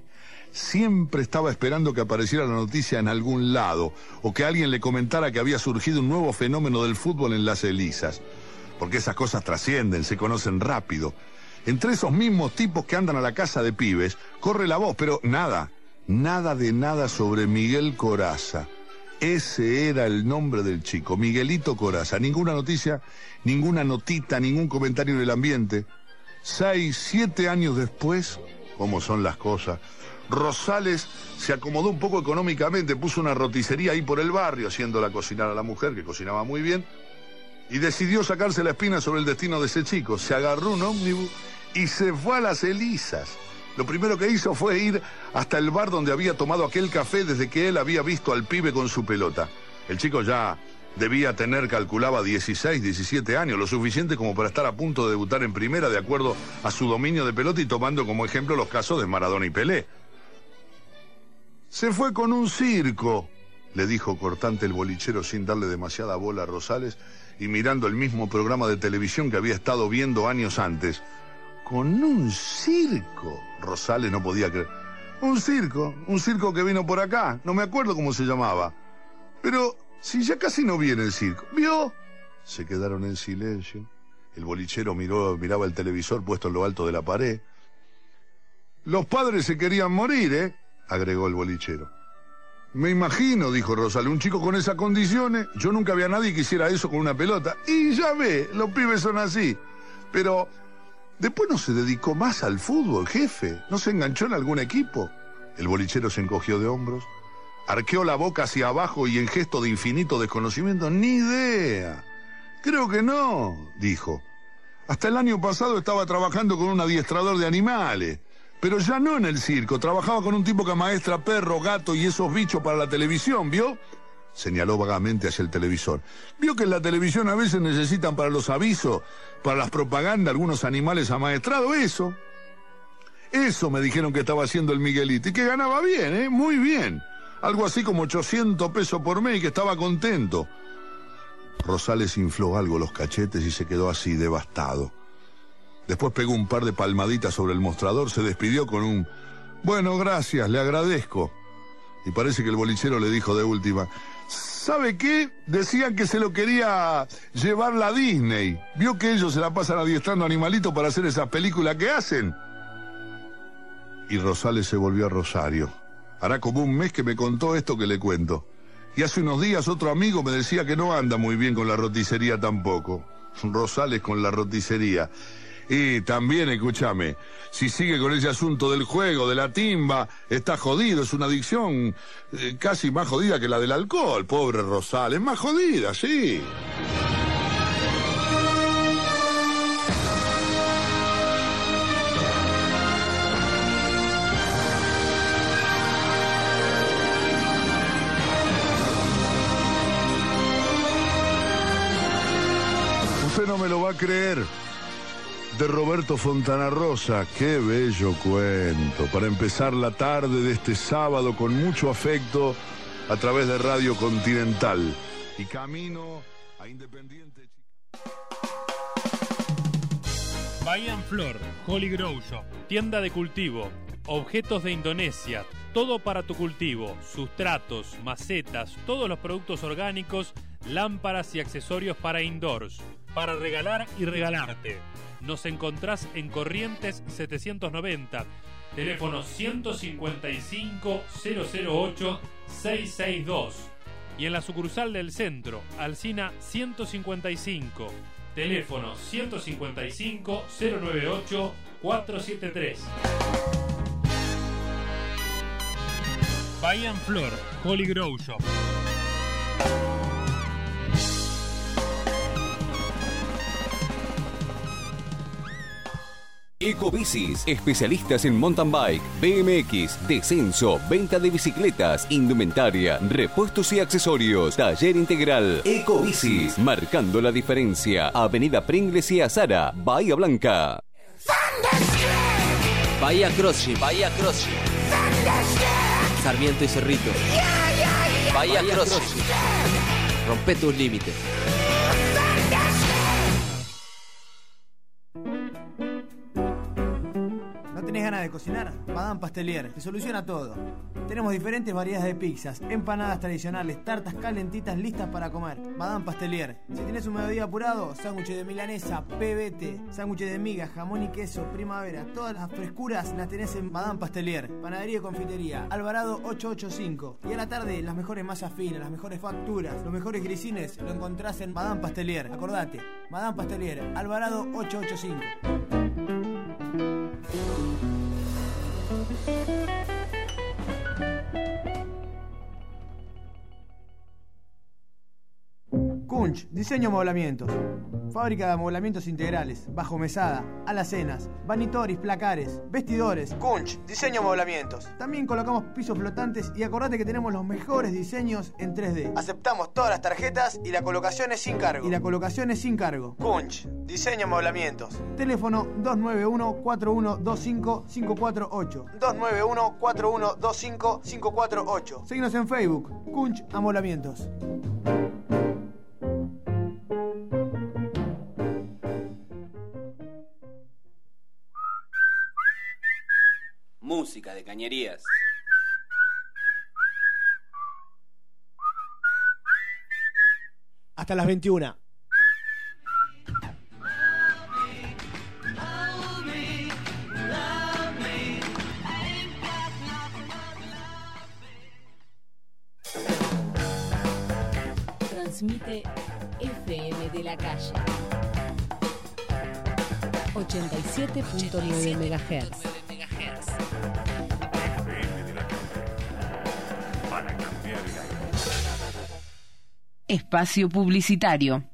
estaba esperando que apareciera la noticia en algún lado, o que alguien le comentara que había surgido un nuevo fenómeno del fútbol en las Celisas. Porque esas cosas trascienden, se conocen rápido. Entre esos mismos tipos que andan a la casa de pibes, corre la voz, pero nada de nada sobre Miguel Corazza. Ese era el nombre del chico, Miguelito Corazza. Ninguna noticia, ninguna notita, ningún comentario en el ambiente. 6, 7 años después, ¿cómo son las cosas? Rosales se acomodó un poco económicamente, puso una roticería ahí por el barrio, haciéndola cocinar a la mujer, que cocinaba muy bien, y decidió sacarse la espina sobre el destino de ese chico. Se agarró un ómnibus y se fue a las Celisas. Lo primero que hizo fue ir hasta el bar donde había tomado aquel café desde que él había visto al pibe con su pelota. El chico ya debía tener, calculaba, 16, 17 años, lo suficiente como para estar a punto de debutar en primera de acuerdo a su dominio de pelota y tomando como ejemplo los casos de Maradona y Pelé. Se fue con un circo, le dijo cortante el bolichero sin darle demasiada bola a Rosales y mirando el mismo programa de televisión que había estado viendo años antes. ¿Con un circo? Rosales no podía creer. Un circo que vino por acá, no me acuerdo cómo se llamaba. Pero si ya casi no viene el circo, ¿vio? Se quedaron en silencio. El bolichero miraba el televisor puesto en lo alto de la pared. Los padres se querían morir, agregó el bolichero. Me imagino, dijo Rosales, un chico con esas condiciones. Yo nunca vi a nadie que hiciera eso con una pelota. Y ya ve, los pibes son así. Pero después no se dedicó más al fútbol, jefe. ¿No se enganchó en algún equipo? El bolichero se encogió de hombros, arqueó la boca hacia abajo y en gesto de infinito desconocimiento, ni idea. Creo que no, dijo. Hasta el año pasado estaba trabajando con un adiestrador de animales, pero ya no en el circo. Trabajaba con un tipo que amaestra perro, gato y esos bichos para la televisión, ¿vio? Señaló vagamente hacia el televisor. ¿Vio que en la televisión a veces necesitan para los avisos, para las propagandas, algunos animales amaestrados? Eso me dijeron que estaba haciendo el Miguelito y que ganaba bien, muy bien. Algo así como 800 pesos por mes y que estaba contento. Rosales infló algo los cachetes y se quedó así, devastado. Después pegó un par de palmaditas sobre el mostrador, se despidió con un bueno, gracias, le agradezco. Y parece que el bolichero le dijo de última, ¿Sabe qué? Decían que se lo quería llevar la Disney. ¿Vio que ellos se la pasan adiestrando animalitos para hacer esas películas que hacen? Y Rosales se volvió a Rosario. Hará como un mes que me contó esto que le cuento. Y hace unos días otro amigo me decía que no anda muy bien con la roticería tampoco. Rosales con la roticería. Y también, escúchame, si sigue con ese asunto del juego, de la timba, está jodido, es una adicción casi más jodida que la del alcohol, pobre Rosales, más jodida, sí. Usted no me lo va a creer. De Roberto Fontana Rosa, qué bello cuento, para empezar la tarde de este sábado con mucho afecto a través de Radio Continental. Y camino a Independiente. Bahía en Flor, Holy Grow Shop, tienda de cultivo, objetos de Indonesia, todo para tu cultivo, sustratos, macetas, todos los productos orgánicos, lámparas y accesorios para indoors, para regalar y regalarte. Nos encontrás en Corrientes 790, teléfono 155-008-662. Y en la sucursal del centro, Alsina 155, teléfono 155-098-473. Bahía en Flor, Holy Grow Shop. Ecobicis, especialistas en mountain bike, BMX, descenso, venta de bicicletas, indumentaria, repuestos y accesorios. Taller integral. Ecobicis, marcando la diferencia. Avenida Pringles y Azara, Bahía Blanca. Bahía CrossFit, Bahía CrossFit. Sarmiento y Cerrito. Bahía CrossFit. Rompe tus límites. ¿Tenés ganas de cocinar? Madame Pastelier te soluciona todo. Tenemos diferentes variedades de pizzas, empanadas tradicionales, tartas calentitas listas para comer. Madame Pastelier. Si tenés un mediodía apurado, sándwiches de milanesa, pebete, sándwiches de miga, jamón y queso, primavera. Todas las frescuras las tenés en Madame Pastelier. Panadería y confitería, Alvarado 885. Y a la tarde, las mejores masas finas, las mejores facturas, los mejores grisines lo encontrás en Madame Pastelier. Acordate, Madame Pastelier, Alvarado 885. Kunch, diseño amoblamientos. Fábrica de amoblamientos integrales, bajo mesada, alacenas, vanitoris, placares, vestidores. Kunch, diseño amoblamientos. También colocamos pisos flotantes y acordate que tenemos los mejores diseños en 3D. Aceptamos todas las tarjetas y la colocación es sin cargo. Kunch, diseño amoblamientos. Teléfono 291-4125-548. 291-4125-548. Síguenos en Facebook, Kunch Amoblamientos. Música de Cañerías. Hasta las 21. Transmite FM de la Calle 87.9 MHz. Espacio publicitario.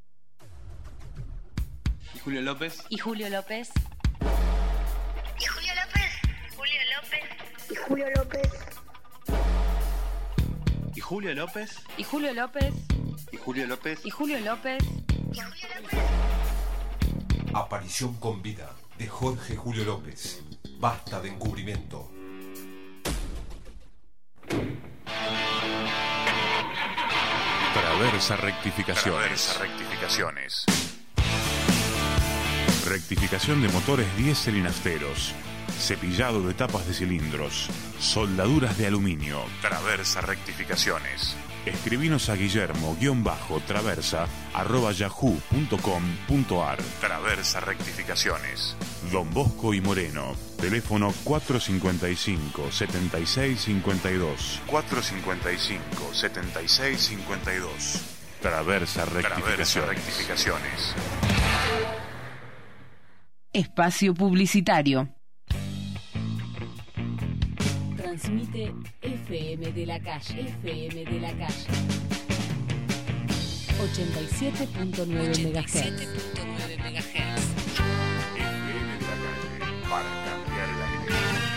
¿Y Julio López? ¿Y Julio López? ¿Y Julio López? Julio López. ¿Y Julio López? ¿Y Julio López? ¿Y Julio López? ¿Y Julio López? ¿Y Julio López? Aparición con vida de Jorge Julio López. Basta de encubrimiento. Traversa Rectificaciones. Rectificación de motores diésel y nafteros. Cepillado de tapas de cilindros. Soldaduras de aluminio. Traversa Rectificaciones. Escribinos a guillermo-traversa@yahoo.com.ar. Traversa Rectificaciones. Don Bosco y Moreno. Teléfono 455-7652. 455-7652. Traversa Rectificaciones. Espacio publicitario. Transmite FM de la Calle. FM de la Calle. 87.9 MHz. FM de la Calle. Para cambiar el aire.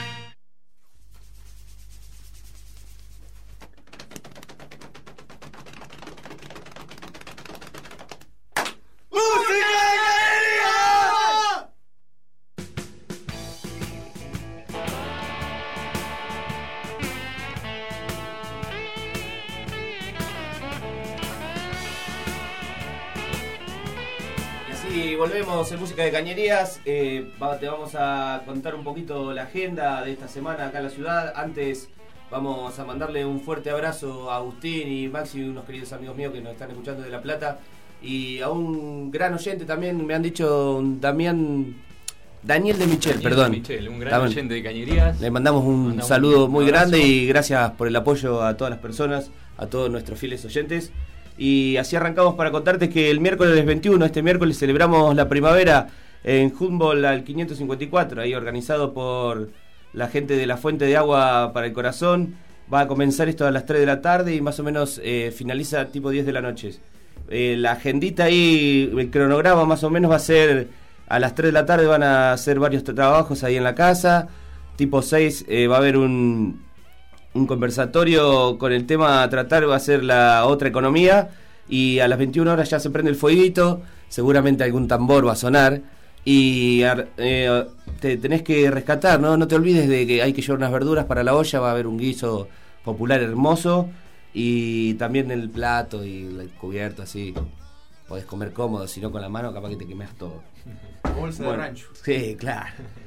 Y volvemos en Música de Cañerías. Te vamos a contar un poquito la agenda de esta semana acá en la ciudad. Antes vamos a mandarle un fuerte abrazo a Agustín y Maxi, unos queridos amigos míos que nos están escuchando de La Plata. Y a un gran oyente también, me han dicho Daniel de Michel, perdón. Un gran oyente de Cañerías. Le mandamos un saludo muy grande y gracias por el apoyo a todas las personas, a todos nuestros fieles oyentes. Y así arrancamos para contarte que el miércoles 21, este miércoles, celebramos la primavera en Humboldt al 554, ahí organizado por la gente de la Fuente de Agua para el Corazón. Va a comenzar esto a las 3 de la tarde y más o menos finaliza tipo 10 de la noche. La agendita ahí, el cronograma más o menos va a ser a las 3 de la tarde, van a hacer varios trabajos ahí en la casa. Tipo 6 va a haber un conversatorio con el tema a tratar, va a ser la otra economía, y a las 21 horas ya se prende el fueguito, seguramente algún tambor va a sonar y te tenés que rescatar, no te olvides de que hay que llevar unas verduras para la olla, va a haber un guiso popular hermoso y también el plato y el cubierto, así podés comer cómodo, si no con la mano capaz que te quemás todo. Bolsa de rancho. Sí, claro.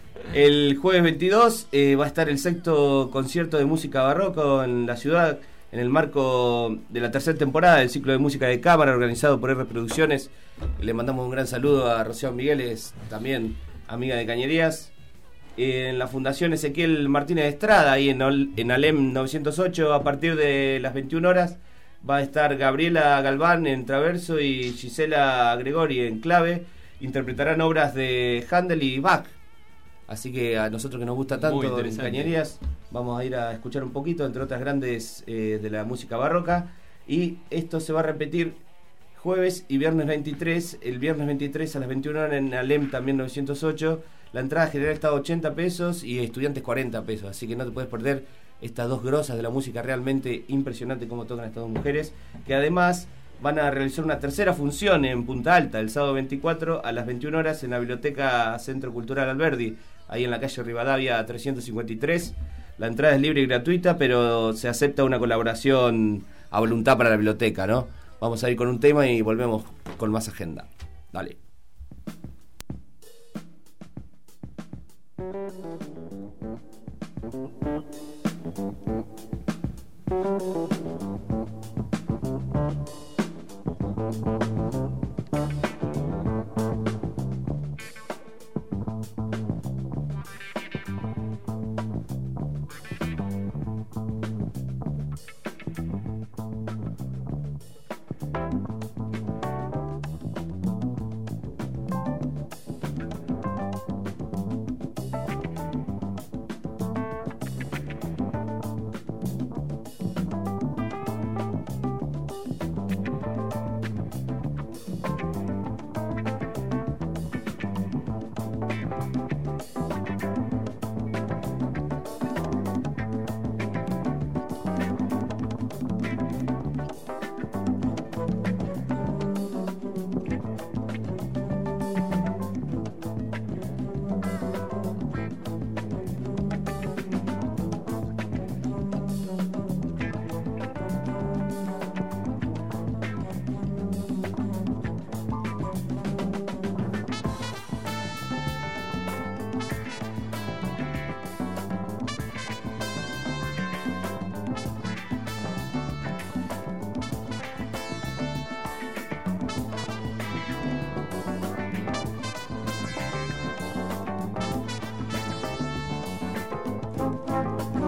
El jueves 22 va a estar el 6º concierto de música barroco en la ciudad, en el marco de la tercera temporada del ciclo de música de cámara organizado por R Producciones. Le mandamos un gran saludo a Rocío Migueles, también amiga de Cañerías. En la Fundación Ezequiel Martínez Estrada, ahí en Alem 908, a partir de las 21 horas, va a estar Gabriela Galván en Traverso y Gisela Gregori en clave. Interpretarán obras de Handel y Bach. Así que a nosotros que nos gusta tanto en Cañerías, vamos a ir a escuchar un poquito, entre otras grandes de la música barroca. Y esto se va a repetir jueves y viernes 23. El viernes 23 a las 21 horas en Alem, también 908. La entrada general está a 80 pesos y estudiantes 40 pesos. Así que no te puedes perder estas dos grosas de la música. Realmente impresionante cómo tocan estas dos mujeres, que además van a realizar una tercera función en Punta Alta el sábado 24 a las 21 horas en la Biblioteca Centro Cultural Alberdi, ahí en la calle Rivadavia 353. La entrada es libre y gratuita, pero se acepta una colaboración a voluntad para la biblioteca, ¿no? Vamos a ir con un tema y volvemos con más agenda. Dale.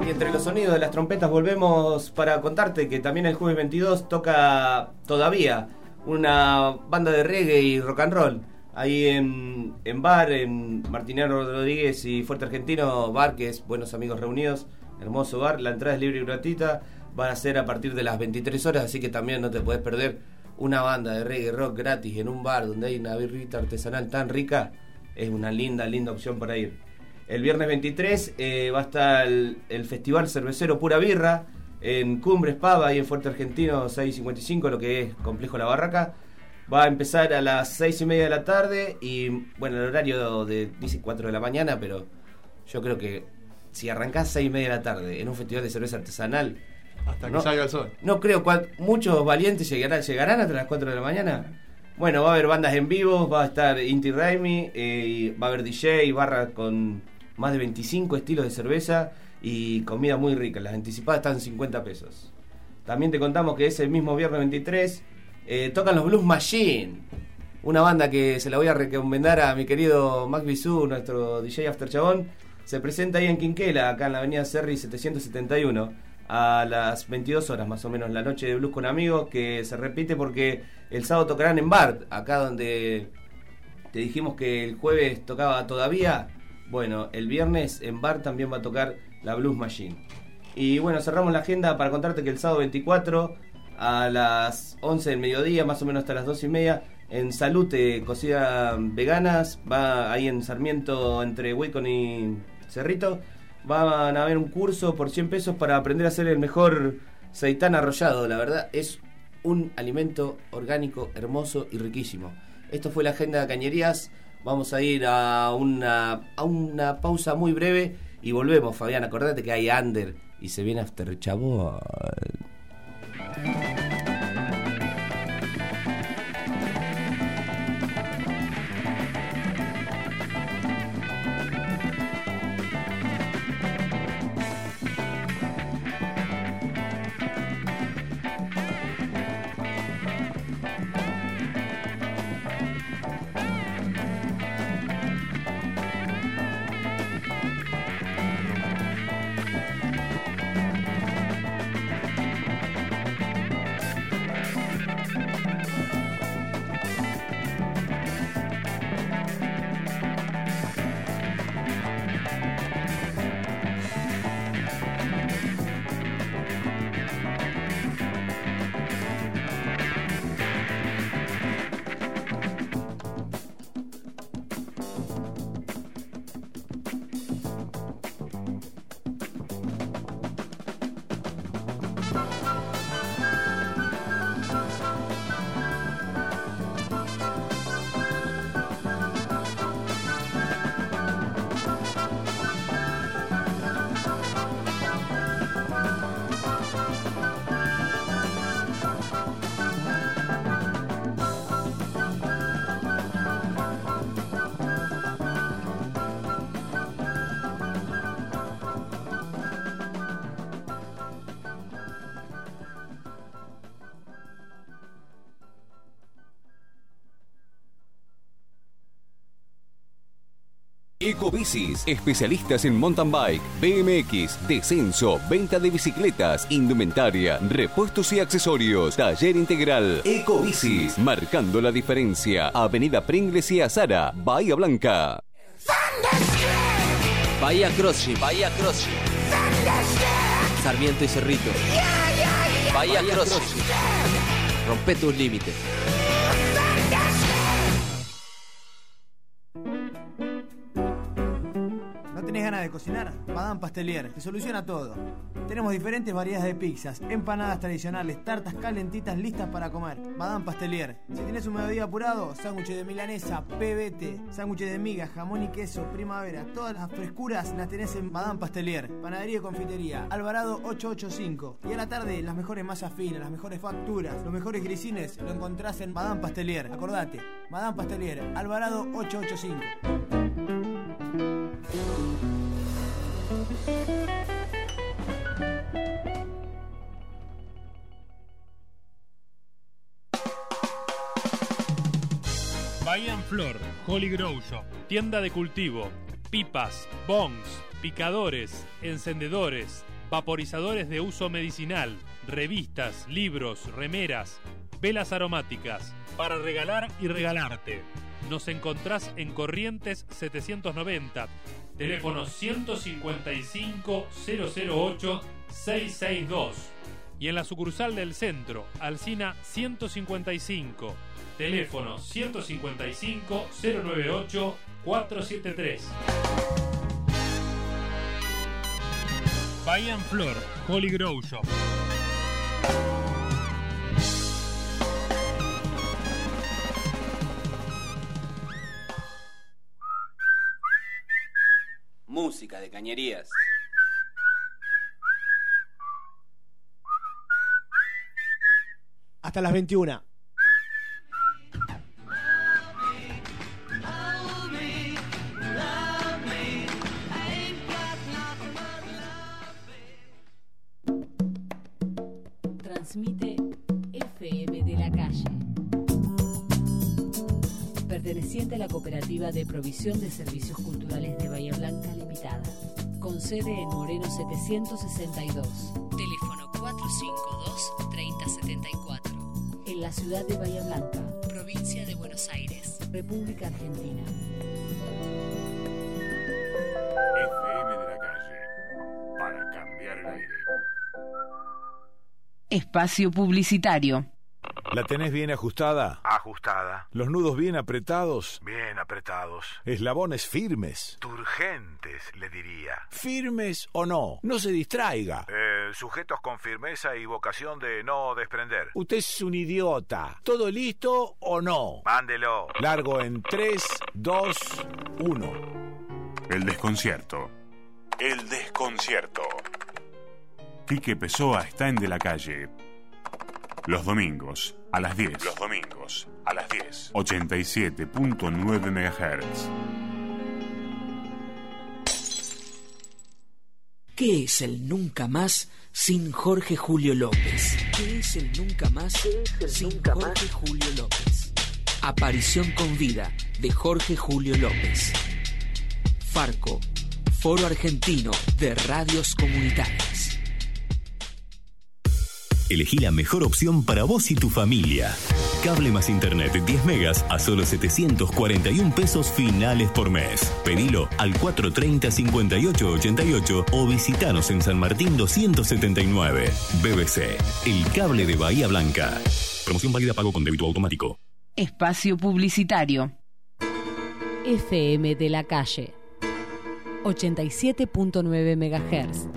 Y entre los sonidos de las trompetas volvemos para contarte que también el jueves 22 toca todavía una banda de reggae y rock and roll. Ahí en Bar, en Martinero Rodríguez y Fuerte Argentino, Bar, que es Buenos Amigos Reunidos, hermoso bar. La entrada es libre y gratuita, va a ser a partir de las 23 horas, así que también no te podés perder una banda de reggae rock gratis en un bar donde hay una birrita artesanal tan rica. Es una linda opción para ir. El viernes 23 va a estar el Festival Cervecero Pura Birra en Cumbres Pava, ahí en Fuerte Argentino 655, lo que es Complejo La Barraca. Va a empezar a las 6:30 de la tarde y, bueno, el horario dice 4 de la mañana, pero yo creo que si arrancás 6:30 de la tarde en un festival de cerveza artesanal... Hasta que salga el sol. No creo, muchos valientes llegarán hasta las 4 de la mañana. Bueno, va a haber bandas en vivo, va a estar Inti Raimi, va a haber DJ, barra con más de 25 estilos de cerveza y comida muy rica. Las anticipadas están 50 pesos. También te contamos que ese mismo viernes 23... tocan los Blues Machine, una banda que se la voy a recomendar a mi querido Max Bisú, nuestro DJ After Chabón. Se presenta ahí en Quinquela, acá en la avenida Serri 771, a las 22 horas más o menos, la noche de blues con amigos, que se repite porque el sábado tocarán en Bart, acá donde te dijimos que el jueves tocaba todavía. Bueno, el viernes en Bart también va a tocar la Blues Machine. Y bueno, cerramos la agenda para contarte que el sábado 24 a las 11 del mediodía, más o menos hasta las 2:30, en Salute, cocina veganas, va ahí en Sarmiento entre Huicón y Cerrito. Van a haber un curso por 100 pesos para aprender a hacer el mejor seitán arrollado. La verdad es un alimento orgánico hermoso y riquísimo. Esto fue la agenda de Cañerías. Vamos a ir a una pausa muy breve y volvemos, Fabián. Acordate que hay Under y se viene After Chabón. Ecobicis, especialistas en mountain bike, BMX, descenso, venta de bicicletas, indumentaria, repuestos y accesorios, taller integral. Ecobicis, marcando la diferencia. Avenida Pringles y Azara, Bahía Blanca. Bahía Crossing, Sarmiento y Cerrito. Bahía Crossing. Rompe tus límites. ¿Tenés ganas de cocinar? Madame Pastelier te soluciona todo. Tenemos diferentes variedades de pizzas, empanadas tradicionales, tartas calentitas listas para comer. Madame Pastelier. Si tenés un mediodía apurado, sándwiches de milanesa, pebete, sándwiches de miga, jamón y queso, primavera. Todas las frescuras las tenés en Madame Pastelier. Panadería y confitería, Alvarado 885. Y a la tarde, las mejores masas finas, las mejores facturas, los mejores grisines, lo encontrás en Madame Pastelier. Acordate, Madame Pastelier, Alvarado 885. Bahía en Flor, Holy Grow Shop, tienda de cultivo, pipas, bongs, picadores, encendedores, vaporizadores de uso medicinal, revistas, libros, remeras, velas aromáticas, para regalar y regalarte. Nos encontrás en Corrientes 790, teléfono 155 008 662. Y en la sucursal del centro, Alsina 155, teléfono 155 098 473. Bahía en Flor, Holy Grow Shop. Música de cañerías. Hasta las 21. Transmite FM de la Calle, perteneciente a la Cooperativa de Provisión de Servicios Culturales de Bahía Blanca Limitada, con sede en Moreno 762, teléfono 452-3074, en la ciudad de Bahía Blanca, provincia de Buenos Aires, República Argentina. FM de la Calle, para cambiar el aire. Espacio publicitario. ¿La tenés bien ajustada? Ajustada. ¿Los nudos bien apretados? Bien apretados. ¿Eslabones firmes? Turgentes, le diría. ¿Firmes o no? No se distraiga. Sujetos con firmeza y vocación de no desprender. Usted es un idiota. ¿Todo listo o no? Mándelo. Largo en 3, 2, 1. El desconcierto. El desconcierto. Quique Pessoa está en De la Calle. Los domingos a las 10. 87.9 MHz. ¿Qué es el nunca más sin Jorge Julio López? ¿Qué es el nunca más sin Jorge Julio López? Aparición con vida de Jorge Julio López. Farco, Foro Argentino de Radios Comunitarias. Elegí la mejor opción para vos y tu familia. Cable más internet 10 megas a solo 741 pesos finales por mes. Pedilo al 430-5888 o visitanos en San Martín 279. BBC, el cable de Bahía Blanca. Promoción válida, pago con débito automático. Espacio publicitario. FM de la Calle, 87.9 MHz.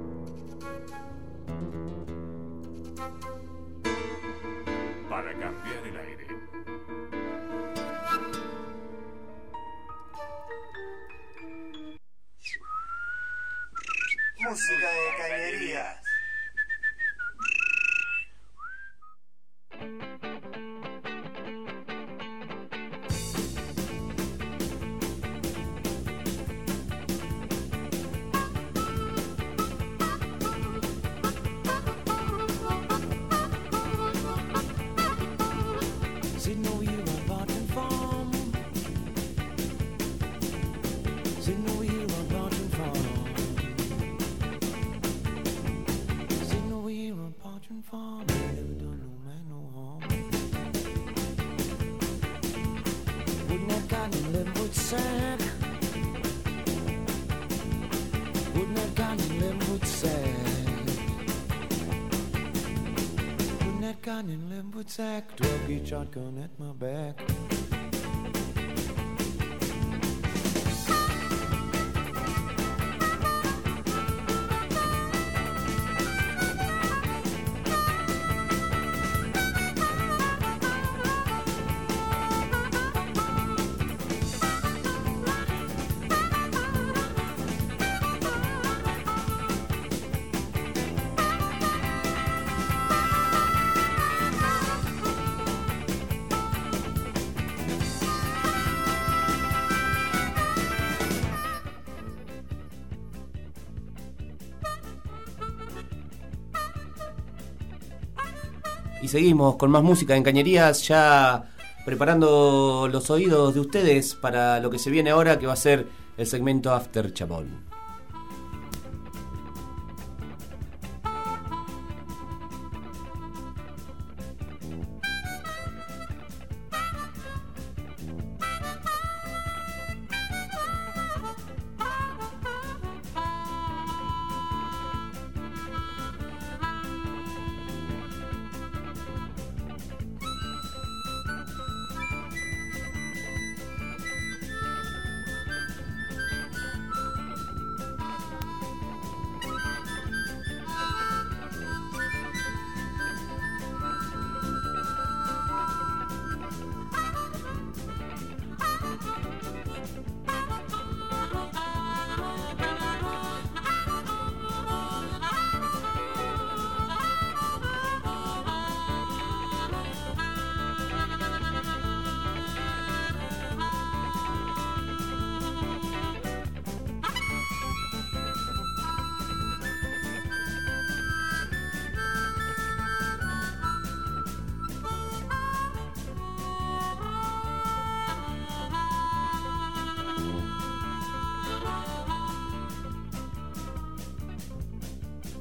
Para cambiar el aire. Música de cañerías. Shotgun at my back. Y seguimos con más música en Cañerías, ya preparando los oídos de ustedes para lo que se viene ahora, que va a ser el segmento After Chabón.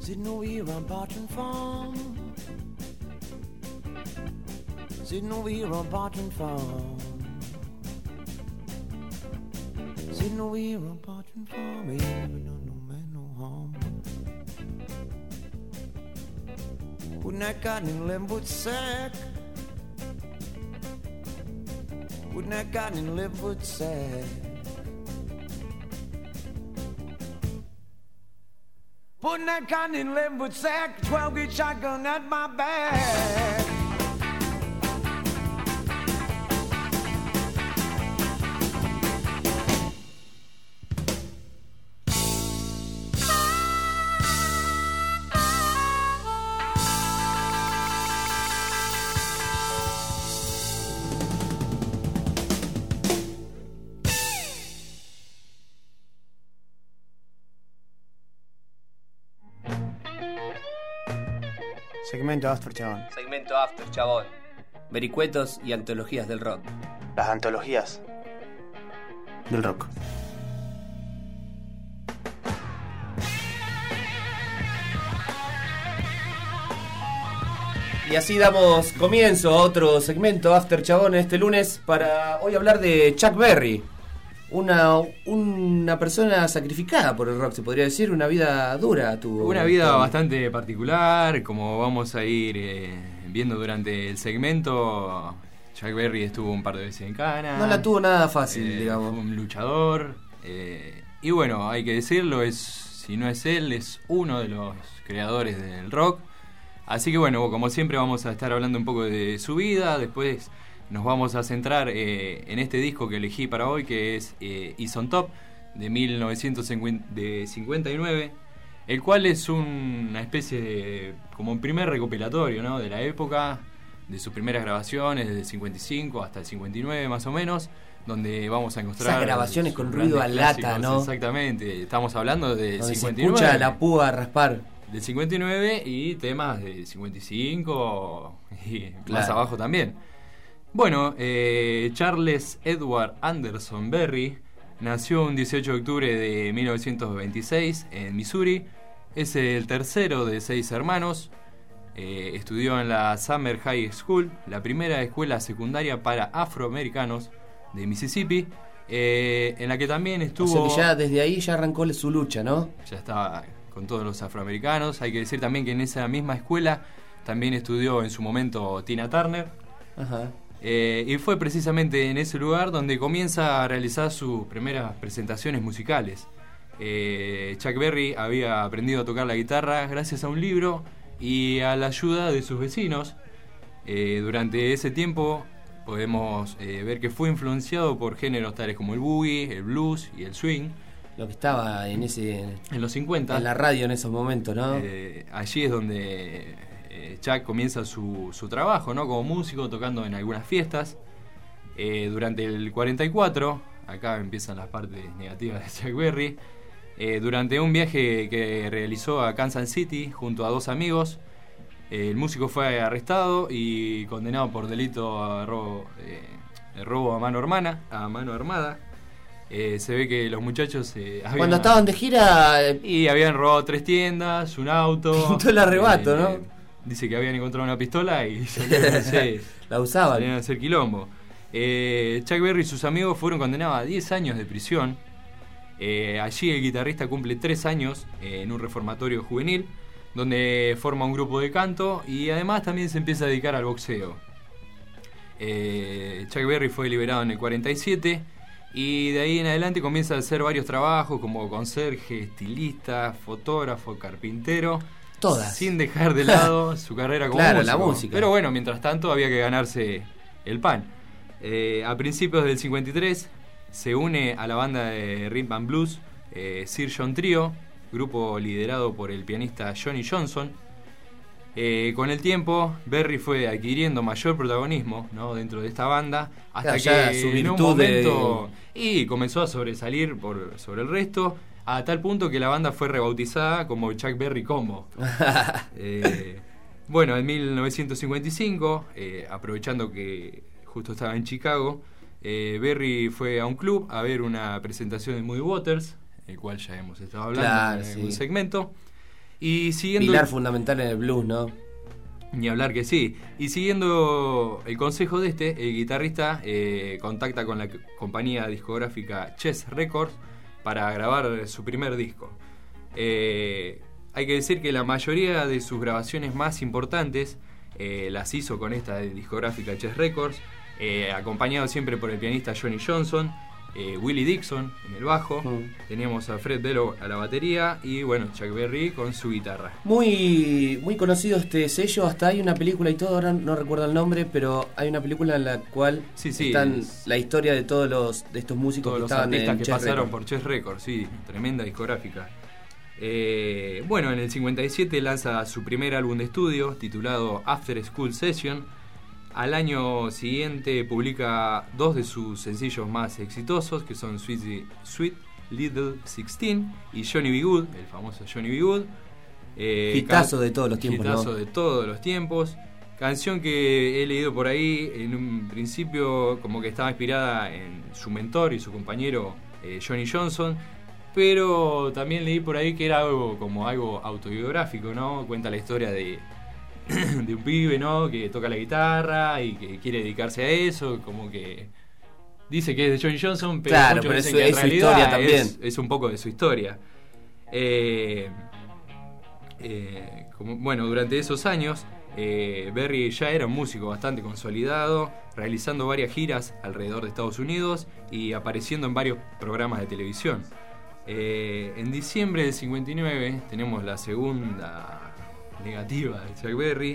Sitting over here on Barton Farm. Sitting over here on Barton Farm. Sitting over here on Barton Farm. Ain't never done no man no harm. Putting that cotton in a 11-foot sack. Putting that cotton in a 11-foot sack. Putting that cotton in a 11-foot sack. 12-gauge shotgun at my back. Segmento After, chabón. Segmento After, chabón. Vericuetos y antologías del rock. Las antologías del rock. Y así damos comienzo a otro segmento After, chabón, este lunes para hoy hablar de Chuck Berry. Una persona sacrificada por el rock, se podría decir, una vida dura tuvo. Una vida bastante particular, como vamos a ir viendo durante el segmento. Chuck Berry estuvo un par de veces en cana. No la tuvo nada fácil, digamos. Fue un luchador. Y bueno, hay que decirlo, si no es él, es uno de los creadores del rock. Así que bueno, como siempre vamos a estar hablando un poco de su vida, después nos vamos a centrar en este disco que elegí para hoy, que es Is on Top, de 1959, el cual es una especie de, como un primer recopilatorio, ¿no?, de la época, de sus primeras grabaciones, desde el 55 hasta el 59 más o menos, donde vamos a encontrar esas grabaciones con ruido a lata, ¿no? Exactamente, estamos hablando del 59. Se escucha la púa raspar. Del 59 y temas del 55 y claro, más abajo también. Bueno, Charles Edward Anderson Berry nació un 18 de octubre de 1926 en Missouri. Es el tercero de 6 hermanos. Estudió en la Summer High School, la primera escuela secundaria para afroamericanos de Mississippi, en la que también estuvo... O sea que ya desde ahí ya arrancó su lucha, ¿no? Ya estaba con todos los afroamericanos. Hay que decir también que en esa misma escuela también estudió en su momento Tina Turner. Ajá. Y fue precisamente en ese lugar donde comienza a realizar sus primeras presentaciones musicales. Chuck Berry había aprendido a tocar la guitarra gracias a un libro y a la ayuda de sus vecinos. Durante ese tiempo podemos ver que fue influenciado por géneros tales como el boogie, el blues y el swing. Lo que estaba en los 50. En la radio en esos momentos, ¿no? Allí es donde Chuck comienza su trabajo, ¿no?, como músico, tocando en algunas fiestas. Durante el 44, acá empiezan las partes negativas de Chuck Berry. Durante un viaje que realizó a Kansas City junto a 2 amigos, el músico fue arrestado y condenado por delito de robo a mano armada. Se ve que los muchachos cuando estaban de gira y habían robado 3 tiendas, un auto. Todo el arrebato, ¿no? Dice que habían encontrado una pistola y la usaban. Salían a hacer quilombo. Chuck Berry y sus amigos fueron condenados a 10 años de prisión. Allí el guitarrista cumple 3 años en un reformatorio juvenil, donde forma un grupo de canto y además también se empieza a dedicar al boxeo. Chuck Berry fue liberado en el 47 y de ahí en adelante comienza a hacer varios trabajos como conserje, estilista, fotógrafo, carpintero. Todas. Sin dejar de lado su carrera como músico. La música. Pero bueno, mientras tanto había que ganarse el pan. A principios del 53 se une a la banda de Rhythm and Blues Sir John Trio, grupo liderado por el pianista Johnny Johnson. Con el tiempo, Berry fue adquiriendo mayor protagonismo, ¿no?, dentro de esta banda, hasta que en un momento y comenzó a sobresalir sobre el resto, a tal punto que la banda fue rebautizada como Chuck Berry Combo. Bueno, en 1955, aprovechando que justo estaba en Chicago, Berry fue a un club a ver una presentación de Muddy Waters, el cual ya hemos estado hablando en un segmento. Y siguiendo pilar fundamental en el blues, ¿no? Ni hablar que sí. Y siguiendo el consejo de el guitarrista contacta con la compañía discográfica Chess Records para grabar su primer disco. Hay que decir que la mayoría de sus grabaciones más importantes las hizo con esta discográfica Chess Records, acompañado siempre por el pianista Johnny Johnson, Willie Dixon en el bajo, teníamos a Fred Bellow a la batería y bueno, Chuck Berry con su guitarra. Muy conocido este sello, hasta hay una película y todo, ahora no recuerdo el nombre, pero hay una película en la cual están la historia de todos estos músicos, todos que estaban los artistas en que Chess pasaron Records. por Chess Records, sí, tremenda discográfica. Bueno, en el 57 lanza su primer álbum de estudio titulado After School Session. Al año siguiente publica 2 de sus sencillos más exitosos, que son Sweet Little 16 y Johnny B. Good, el famoso Johnny B. Good. Hitazo de todos los tiempos, Hitazo de todos los tiempos. Canción que he leído por ahí, en un principio como que estaba inspirada en su mentor y su compañero Johnny Johnson, pero también leí por ahí que era algo autobiográfico, ¿no? Cuenta la historia de un pibe, ¿no? Que toca la guitarra y que quiere dedicarse a eso, como que dice que es de Johnny Johnson, pero claro, muchos pero dicen que en su realidad historia también. es un poco de su historia. Bueno, durante esos años Berry ya era un músico bastante consolidado, realizando varias giras alrededor de Estados Unidos y apareciendo en varios programas de televisión. En diciembre del 59 tenemos la segunda negativa de Chuck Berry.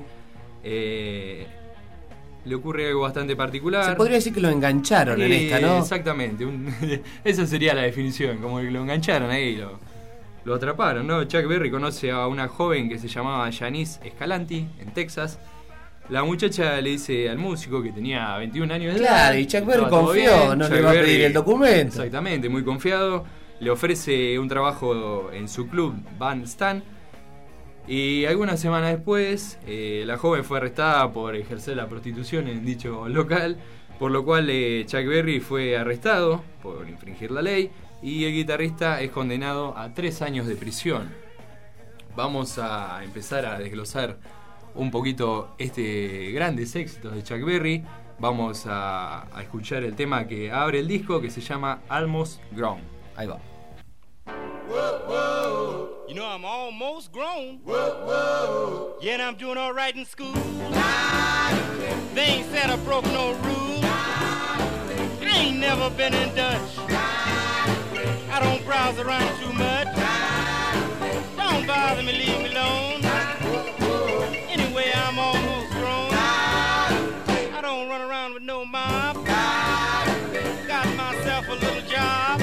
Le ocurre algo bastante particular. Se podría decir que lo engancharon en esta, ¿no? Exactamente, esa sería la definición, como que lo engancharon ahí, lo atraparon, ¿no? Chuck Berry conoce a una joven que se llamaba Janice Escalanti en Texas. La muchacha le dice al músico que tenía 21 años de edad. Claro, y Chuck Berry confió, no le iba a pedir el documento. Exactamente, muy confiado. Le ofrece un trabajo en su club Bandstand. Y algunas semanas después, la joven fue arrestada por ejercer la prostitución en dicho local, por lo cual Chuck Berry fue arrestado por infringir la ley y el guitarrista es condenado a 3 años de prisión. Vamos a empezar a desglosar un poquito grandes éxitos de Chuck Berry. Vamos a escuchar el tema que abre el disco, que se llama Almost Grown. Ahí va. Whoa, whoa. You know I'm almost grown. Whoa, whoa. Yeah, and I'm doing all right in school. They ain't said I broke no rules. I ain't never been in Dutch. I don't browse around too much. Don't bother me, leave me alone. Anyway, I'm almost grown. I don't run around with no mob. Got myself a little job.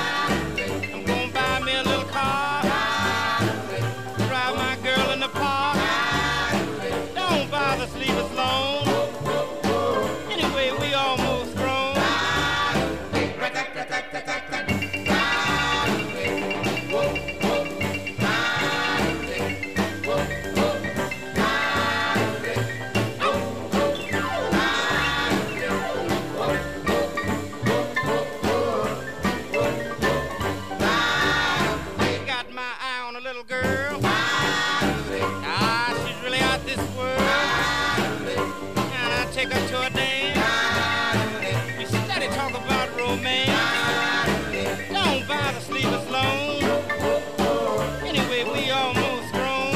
Leave us alone. Anyway, we almost grown. Got my eye on a little girl. She's really out this world. Take her to a dance. We steady talk about romance. Don't bother, sleep us alone. Anyway, we almost grown.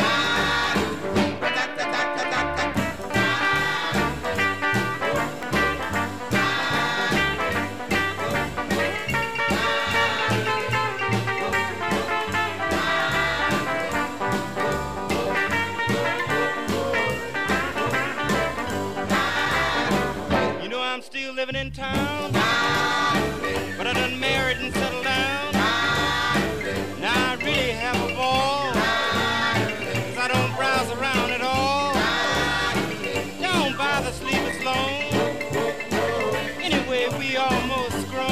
I'm still living in town, but I done married and settled down. Now I really have a ball, 'cause I don't browse around at all. Don't bother, sleep us alone. Anyway, we almost grown.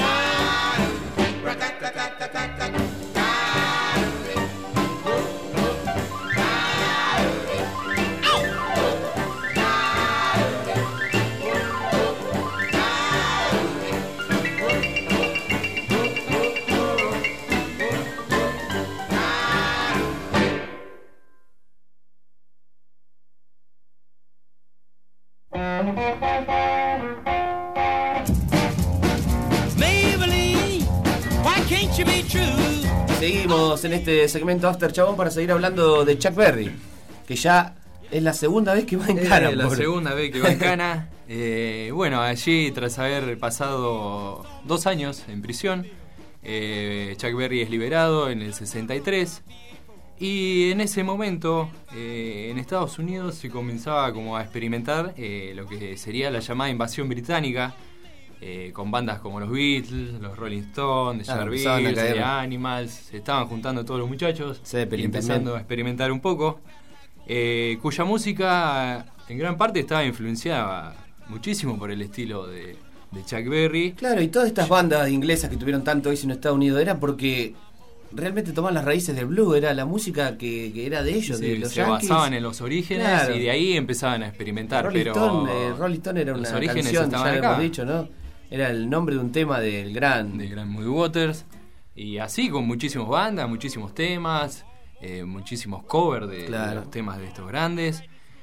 you be true. Seguimos en este segmento After Chabón para seguir hablando de Chuck Berry, que ya es la segunda vez que va en cana. La segunda vez que va en cana. Bueno, allí tras haber pasado 2 años en prisión, Chuck Berry es liberado en el 63. Y en ese momento, en Estados Unidos se comenzaba como a experimentar lo que sería la llamada invasión británica, con bandas como los Beatles, los Rolling Stones, The Yardbirds, The Animals. Se estaban juntando todos los muchachos y empezando a experimentar un poco, cuya música en gran parte estaba influenciada muchísimo por el estilo de Chuck Berry. Claro, y todas estas bandas inglesas que tuvieron tanto éxito en Estados Unidos era porque realmente tomaban las raíces del blues, era la música que era de ellos, sí, de los se Yankees. basaban en los orígenes, claro, y de ahí empezaban a experimentar. Rolling Stone era una canción, ya hemos dicho, ¿no? Era el nombre de un tema del gran Muddy Waters. Y así con muchísimas bandas, muchísimos temas, muchísimos covers de los temas de estos grandes.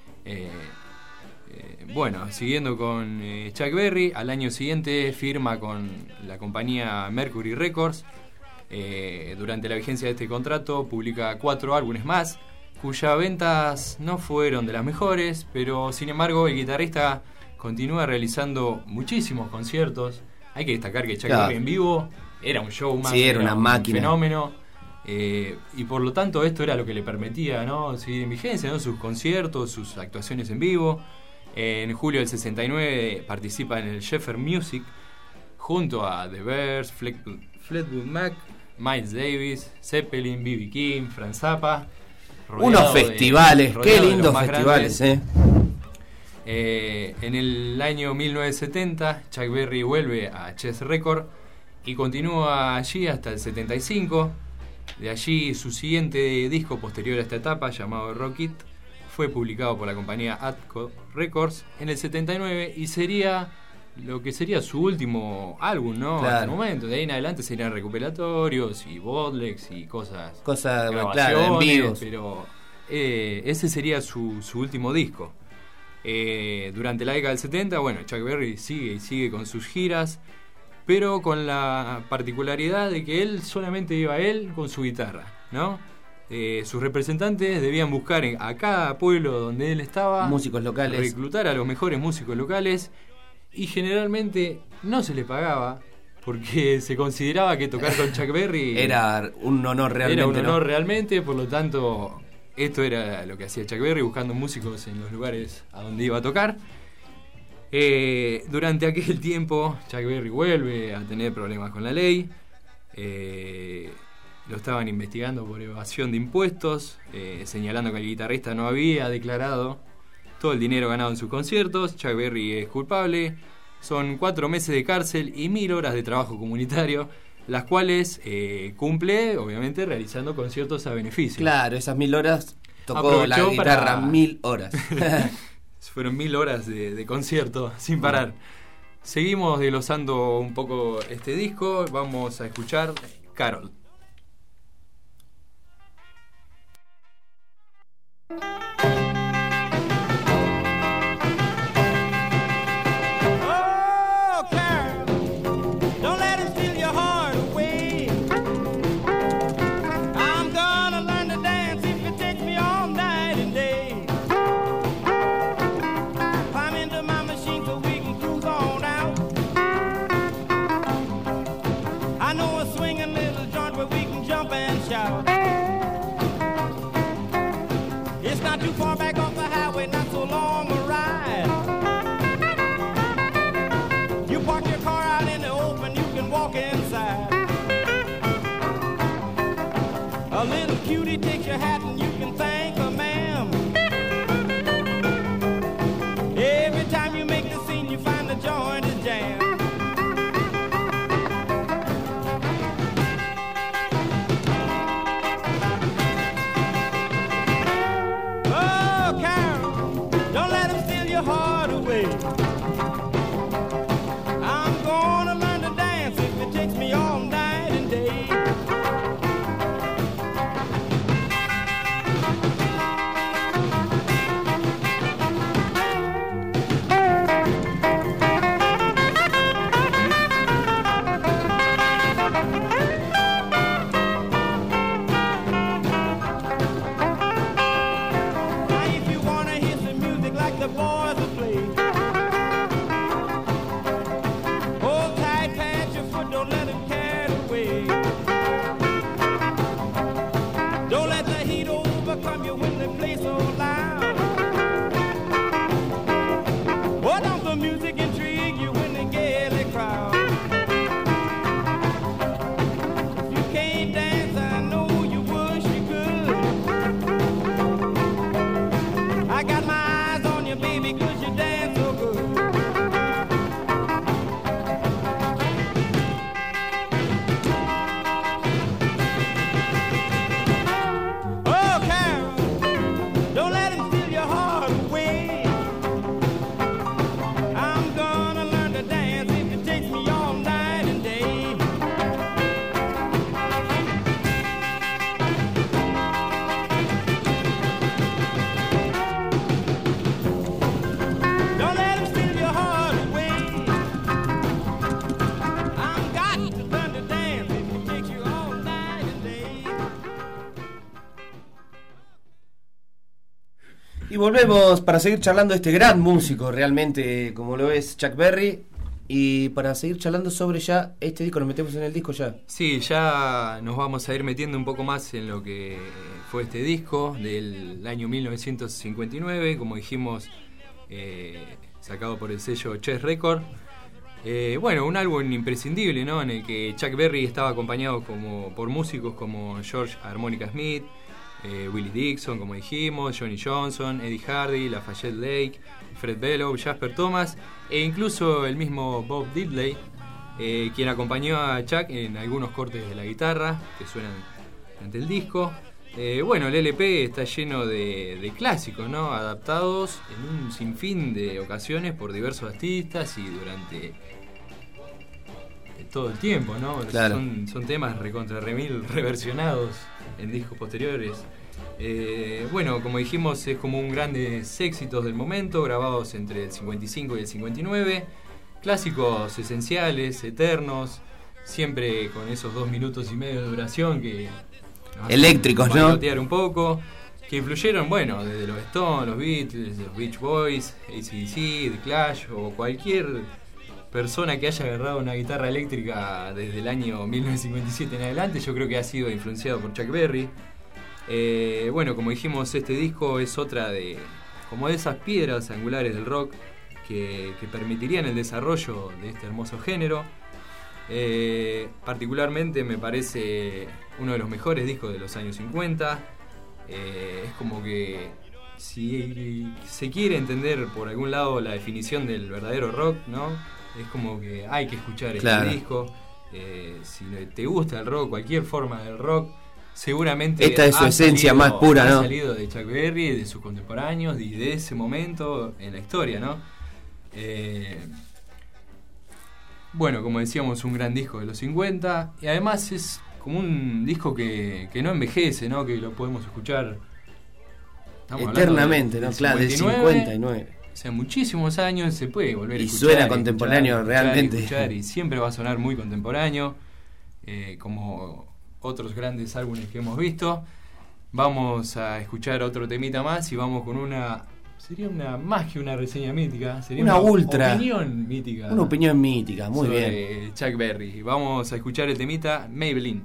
Bueno, siguiendo con Chuck Berry, al año siguiente firma con la compañía Mercury Records. Durante la vigencia de este contrato publica 4 álbumes más, cuyas ventas no fueron de las mejores, pero sin embargo el guitarrista continúa realizando muchísimos conciertos. Hay que destacar que Chuck Berry en vivo era un showman, era una máquina, un fenómeno, y por lo tanto esto era lo que le permitía, ¿no?, seguir en vigencia, ¿no?, sus conciertos, sus actuaciones en vivo. En julio del 69 participa en el Sheffer Music junto a The Bears, Fleetwood Mac, Miles Davis, Zeppelin, B.B. King, Frank Zappa. Unos festivales, qué lindos festivales, En el año 1970 Chuck Berry vuelve a Chess Record y continúa allí hasta el 75. De allí su siguiente disco posterior a esta etapa, llamado Rock It, fue publicado por la compañía Atco Records en el 79 y sería lo que sería su último álbum, ¿no? Hasta el momento. De ahí en adelante serían recuperatorios y bootlegs y cosas en vivo. Pero ese sería su último disco. Durante la década del 70, bueno, Chuck Berry sigue con sus giras, pero con la particularidad de que él solamente iba con su guitarra, ¿no? Sus representantes debían buscar a cada pueblo donde él estaba músicos locales, reclutar a los mejores músicos locales, y generalmente no se les pagaba porque se consideraba que tocar con Chuck Berry era un honor realmente. Por lo tanto, esto era lo que hacía Chuck Berry, buscando músicos en los lugares a donde iba a tocar. Durante aquel tiempo Chuck Berry vuelve a tener problemas con la ley. Lo estaban investigando por evasión de impuestos, señalando que el guitarrista no había declarado todo el dinero ganado en sus conciertos. Chuck Berry es culpable. Son 4 meses de cárcel y 1000 horas de trabajo comunitario, las cuales cumple, obviamente, realizando conciertos a beneficio. Claro, esas 1000 horas tocó la guitarra 1000 horas. Fueron 1000 horas de concierto sin parar. Seguimos desglosando un poco este disco. Vamos a escuchar Carol. Y volvemos para seguir charlando de este gran músico, realmente, como lo es Chuck Berry. Y para seguir charlando sobre ya este disco, nos metemos en el disco ya. Sí, ya nos vamos a ir metiendo un poco más en lo que fue este disco del año 1959, como dijimos, sacado por el sello Chess Record. Bueno, un álbum imprescindible, ¿no? En el que Chuck Berry estaba acompañado por músicos como George Harmonica Smith, Willie Dixon, como dijimos, Johnny Johnson, Eddie Hardy, Lafayette Lake, Fred Bellow, Jasper Thomas e incluso el mismo Bob Diddley, quien acompañó a Chuck en algunos cortes de la guitarra que suenan ante el disco. Bueno, el LP está lleno de clásicos, ¿no? Adaptados en un sinfín de ocasiones por diversos artistas y durante todo el tiempo, ¿no? Claro. Son temas recontra remil reversionados en discos posteriores. Bueno, como dijimos, es como un grandes éxitos del momento, grabados entre el 55 y el 59. Clásicos esenciales, eternos, siempre con esos 2 minutos y medio de duración que eléctricos, ¿no? Bailotear un poco, que influyeron, bueno, desde los Stones, los Beatles, los Beach Boys, AC/DC, The Clash o cualquier persona que haya agarrado una guitarra eléctrica desde el año 1957 en adelante. Yo creo que ha sido influenciado por Chuck Berry. Bueno, como dijimos, este disco es otra de esas piedras angulares del rock que permitirían el desarrollo de este hermoso género. Particularmente me parece uno de los mejores discos de los años 50. Es como que si se quiere entender por algún lado la definición del verdadero rock, ¿no? Es como que hay que escuchar este disco. Si te gusta el rock, cualquier forma del rock, seguramente esta es su esencia más pura, ¿no? Ha salido de Chuck Berry, de sus contemporáneos y de ese momento en la historia, ¿no? Bueno, como decíamos, un gran disco de los 50 y además es como un disco que no envejece, ¿no? Que lo podemos escuchar eternamente, ¿no? Claro, del 59. O sea, muchísimos años se puede volver a escuchar. Y suena contemporáneo realmente. Y siempre va a sonar muy contemporáneo, como otros grandes álbumes que hemos visto. Vamos a escuchar otro temita más y vamos con sería más que una reseña mítica, sería una opinión mítica. Una opinión mítica, muy sobre bien. Chuck Berry. Vamos a escuchar el temita Maybelline.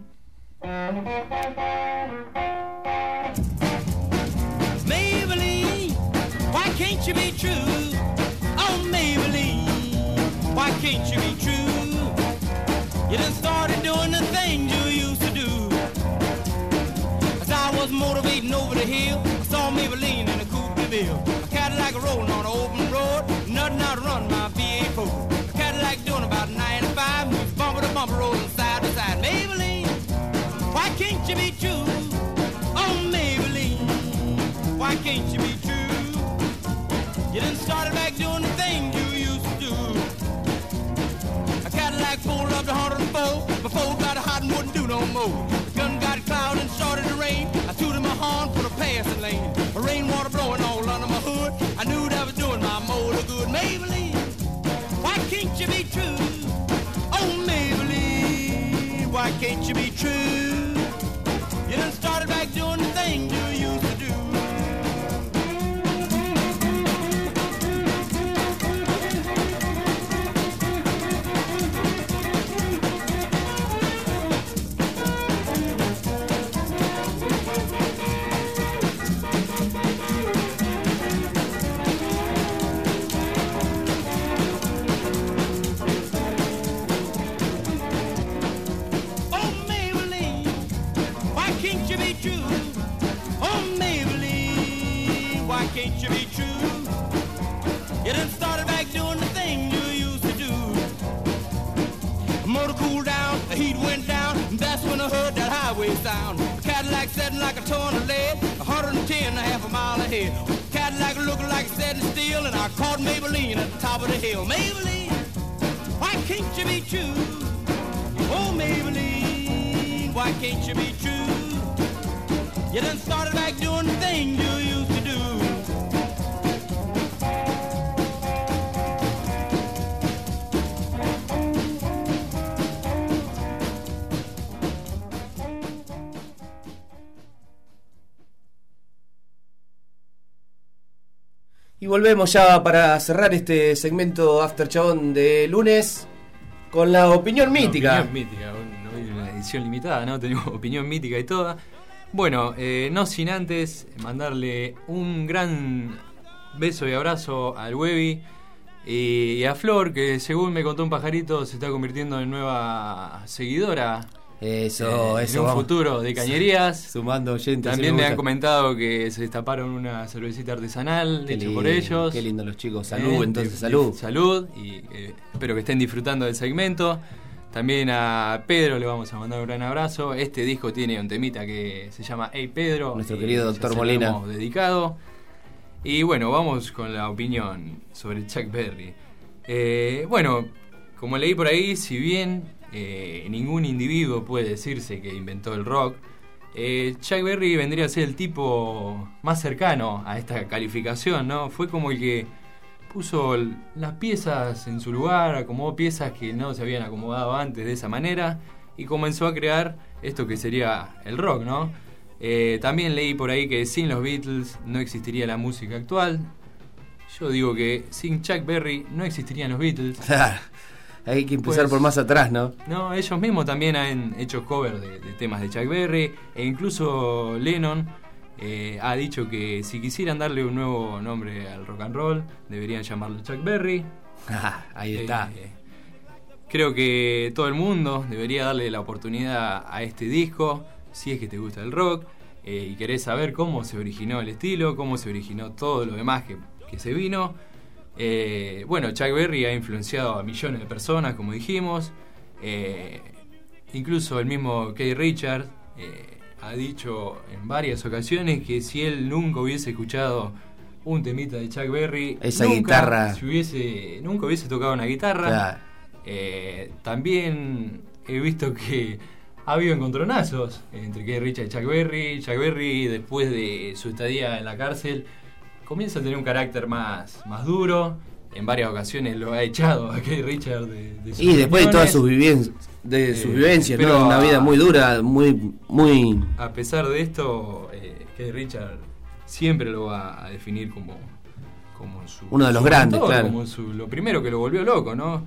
Maybelline, why can't you be true? Oh, Maybelline, why can't you be true? You done started doing the things you used to do. As I was motivating over the hill, I saw Maybelline in a coupe de ville. A Cadillac rolling on an open road, nothing out to run my V8 A Cadillac doing about 95, moves bumper to bumper, rolling side to side. Maybelline, why can't you be true? Oh, Maybelline, why can't you be true? You done started back doing the things you used to do. A Cadillac pulled up to 104, before got hot and wouldn't do no more. The gun got cloud and started to rain. I tooted my horn for the passing lane. The rainwater blowing all under my hood. I knew that was doing my motor good. Maybelline, why can't you be true? Oh, Maybelline, why can't you be true? You done started back doing the things you used to do. Can't you be true? You done started back doing the thing you used to do. The motor cooled down, the heat went down, and that's when I heard that highway sound. The Cadillac setting like a ton of lead, 110 and a half a mile ahead. The Cadillac looking like it's setting steel, and I caught Maybelline at the top of the hill. Maybelline, why can't you be true? Oh, Maybelline, why can't you be true? You done started back doing the thing you used to do. Y volvemos ya para cerrar este segmento After Chabón de lunes con la opinión mítica. Opinión mítica, una edición limitada, ¿no? Tenemos opinión mítica y toda. Bueno, no sin antes mandarle un gran beso y abrazo al Webi y a Flor, que según me contó un pajarito se está convirtiendo en nueva seguidora. Eso, en un futuro de Cañerías. Sumando oyentes. También me han comentado que se destaparon una cervecita artesanal hecha por ellos. Qué lindo los chicos. Salud, entonces, salud. Salud, y espero que estén disfrutando del segmento. También a Pedro le vamos a mandar un gran abrazo. Este disco tiene un temita que se llama Hey Pedro. Nuestro querido doctor Molina. Hemos dedicado. Y bueno, vamos con la opinión sobre Chuck Berry. Bueno, como leí por ahí, si bien ningún individuo puede decirse que inventó el rock, Chuck Berry vendría a ser el tipo más cercano a esta calificación, ¿no? Fue como el que puso las piezas en su lugar, acomodó piezas que no se habían acomodado antes de esa manera y comenzó a crear esto que sería el rock, ¿no? También leí por ahí que sin los Beatles no existiría la música actual. Yo digo que sin Chuck Berry no existirían los Beatles. Hay que empezar por más atrás, ¿no? No, ellos mismos también han hecho cover de temas de Chuck Berry, e incluso Lennon ha dicho que si quisieran darle un nuevo nombre al rock and roll, deberían llamarlo Chuck Berry. Ahí está. Creo que todo el mundo debería darle la oportunidad a este disco, si es que te gusta el rock, y querés saber cómo se originó el estilo, cómo se originó todo lo demás que se vino. Bueno, Chuck Berry ha influenciado a millones de personas, como dijimos. Incluso el mismo Keith Richards ha dicho en varias ocasiones que si él nunca hubiese escuchado un temita de Chuck Berry, esa guitarra, nunca hubiese tocado una guitarra. Claro. También he visto que ha habido encontronazos entre Keith Richards y Chuck Berry. Chuck Berry, después de su estadía en la cárcel, comienza a tener un carácter más duro. En varias ocasiones lo ha echado a Keith Richards de sus y después de todas sus vivencias, pero ¿no? Una vida muy dura, muy... A pesar de esto, Keith Richards siempre lo va a definir como uno de los grandes, mentor, claro. como lo primero que lo volvió loco, ¿no?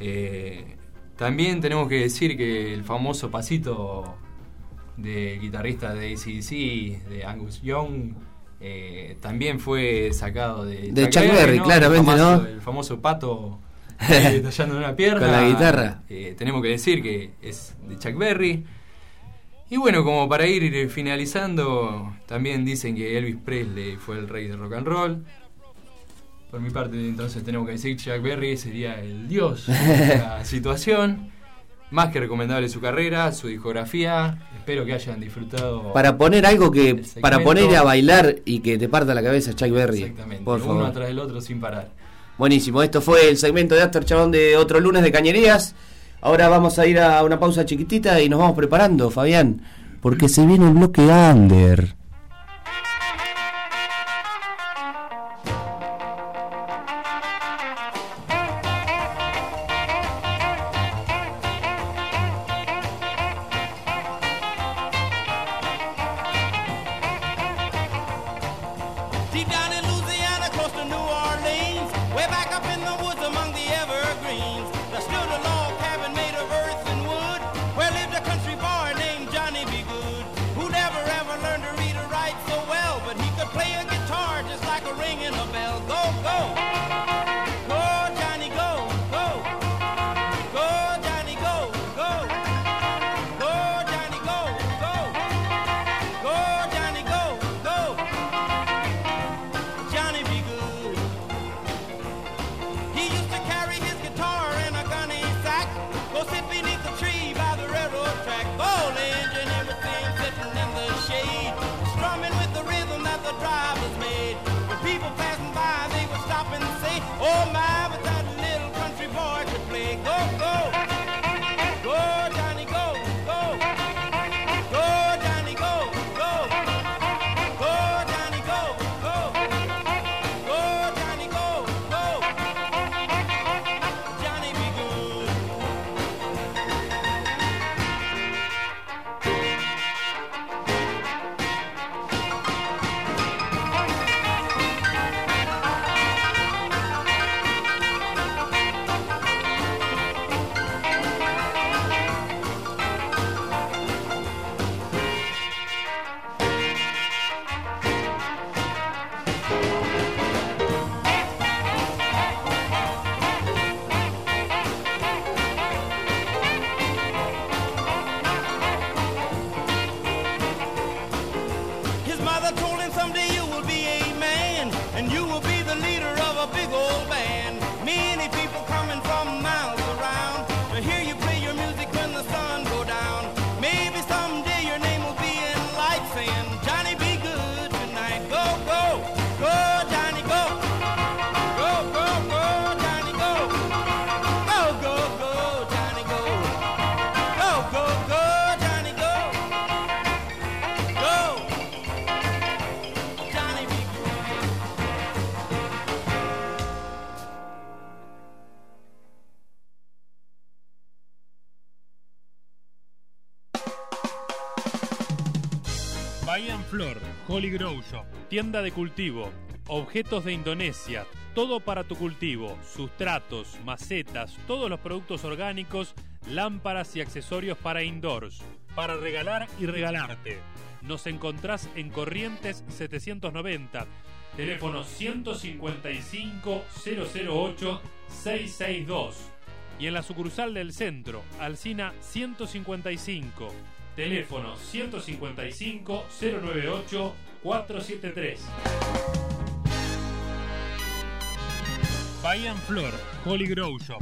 También tenemos que decir que el famoso pasito de guitarrista de AC/DC, de Angus Young, también fue sacado de Chuck Berry, ¿no? Claramente, ¿no? El famoso pato tallando una pierna con la guitarra. Tenemos que decir que es de Chuck Berry. Y bueno, como para ir finalizando, también dicen que Elvis Presley fue el rey del rock and roll. Por mi parte, entonces tenemos que decir que Chuck Berry sería el dios de la situación. Más que recomendable su carrera, su discografía. Espero que hayan disfrutado. Para poner algo que para poner a bailar y que te parta la cabeza, Chuck Berry. Exactamente, por favor. Uno atrás del otro sin parar. Buenísimo, esto fue el segmento de After Chabón de otro lunes de Cañerías. Ahora vamos a ir a una pausa chiquitita y nos vamos preparando, Fabián, porque se viene el bloque under. Deep down in Louisiana, close to New Orleans, way back up in the woods among the evergreens, there stood a log cabin made of earth and wood, where lived a country boy named Johnny B. Good, who never ever learned to read I told him someday you will be a man, and you will be the leader of a big old band. Many people coming from miles around to hear you play your music when the sun go down. Maybe someday your name will be in lights saying, Johnny, be good tonight. Go, go, go, Johnny, go. Go, go, go, Johnny, go. Go, go, go, Johnny, go. Go, go, go, Johnny, go. Go, Johnny, be Bahía en Flor, Holy Grow Shop, tienda de cultivo, objetos de Indonesia, todo para tu cultivo, sustratos, macetas, todos los productos orgánicos, lámparas y accesorios para indoors, para regalar y regalarte. Nos encontrás en Corrientes 790, teléfono 155 008 662 y en la sucursal del centro, Alsina 155. Teléfono 155 098 473. Bahía en Flor, Holy Grow Shop.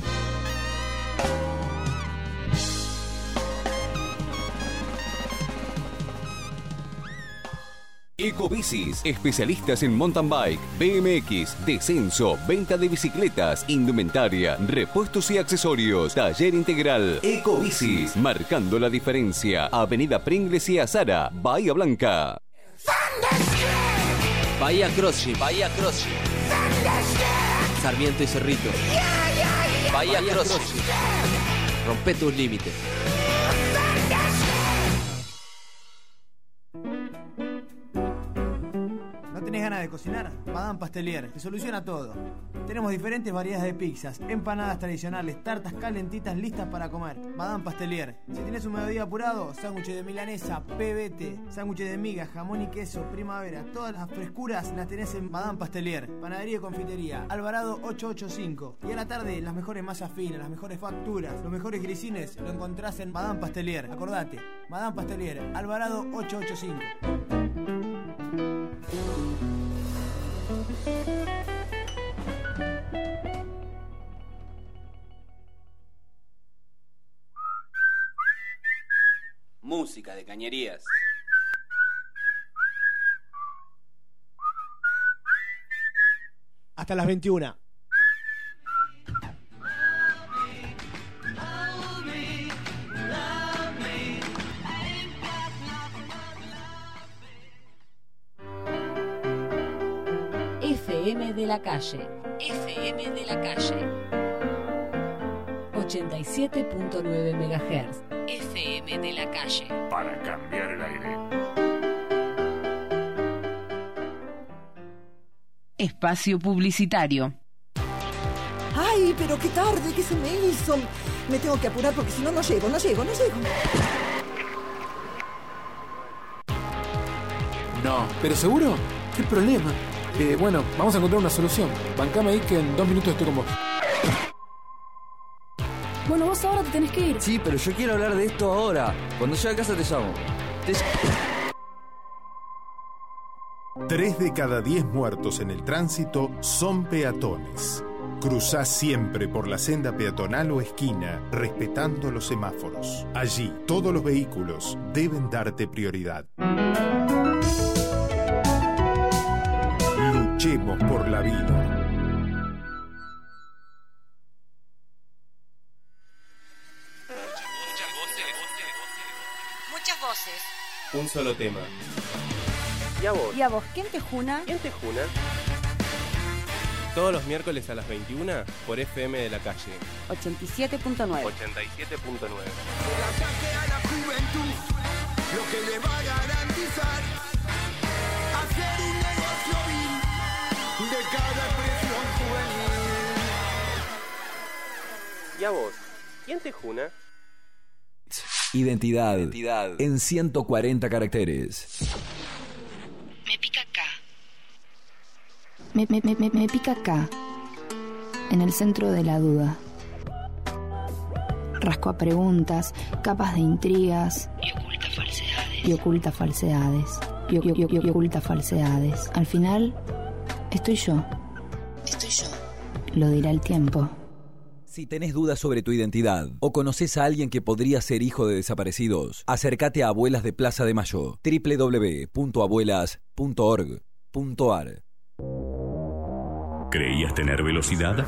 Ecobicis, especialistas en mountain bike, BMX, descenso, venta de bicicletas, indumentaria, repuestos y accesorios, taller integral. Ecobicis, marcando la diferencia. Avenida Pringles y Azara, Bahía Blanca. Bahía CrossFit, Bahía CrossFit. Sarmiento y Cerrito. Bahía CrossFit. Rompe tus límites. ¿Tenés ganas de cocinar? Madame Pastelier te soluciona todo. Tenemos diferentes variedades de pizzas, empanadas tradicionales, tartas calentitas listas para comer. Madame Pastelier. Si tenés un mediodía apurado, sándwiches de milanesa, pebete, sándwiches de miga, jamón y queso, primavera. Todas las frescuras las tenés en Madame Pastelier. Panadería y confitería, Alvarado 885. Y a la tarde, las mejores masas finas, las mejores facturas, los mejores grisines lo encontrás en Madame Pastelier. Acordate, Madame Pastelier, Alvarado 885. Música de cañerías. Hasta las 21. FM de la calle. FM de la calle. 87.9 MHz. FM de la calle. Para cambiar el aire. Espacio publicitario. ¡Ay, pero qué tarde que se me hizo! Me tengo que apurar porque si no, no llego. No, ¿pero seguro? ¿Qué problema? Bueno, vamos a encontrar una solución. Bancame ahí que en 2 minutos estoy con vos. Bueno, vos ahora te tenés que ir. Sí, pero yo quiero hablar de esto ahora. Cuando llegue a casa te llamo. 3 de cada 10 muertos en el tránsito son peatones. Cruzá siempre por la senda peatonal o esquina, respetando los semáforos. Allí, todos los vehículos deben darte prioridad. Luchemos por la vida. Muchas voces. Un solo tema. ¿Y a vos? ¿Quién te juna? Todos los miércoles a las 21 por FM de la calle. 87.9. 87.9. El ataque a la juventud, lo que le va a garantizar hacer un negocio vil de cada expresión juvenil. ¿Y a vos? ¿Quién te juna? Identidad en 140 caracteres. Me pica acá. Me pica acá, en el centro de la duda. Rasco a preguntas, capas de intrigas Y oculta falsedades. y oculta falsedades. Al final, estoy yo. Lo dirá el tiempo. Si tenés dudas sobre tu identidad o conoces a alguien que podría ser hijo de desaparecidos, acércate a Abuelas de Plaza de Mayo, www.abuelas.org.ar. ¿Creías tener velocidad?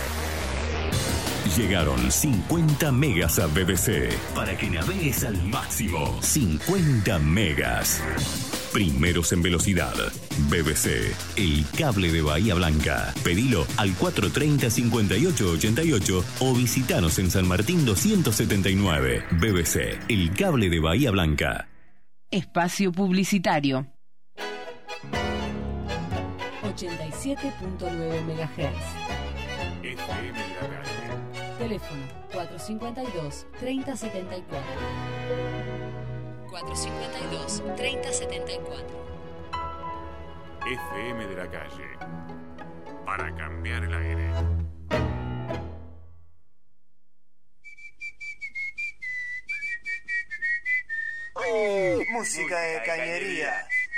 Llegaron 50 megas a BBC para que navegues al máximo. 50 megas. Primeros en velocidad. BBC, el cable de Bahía Blanca. Pedilo al 430-5888 o visitanos en San Martín 279. BBC, el cable de Bahía Blanca. Espacio publicitario. 87.9 MHz. FM de la calle. Teléfono 452-3074. 452-3074. FM de la calle. Para cambiar el aire. Música de cañería.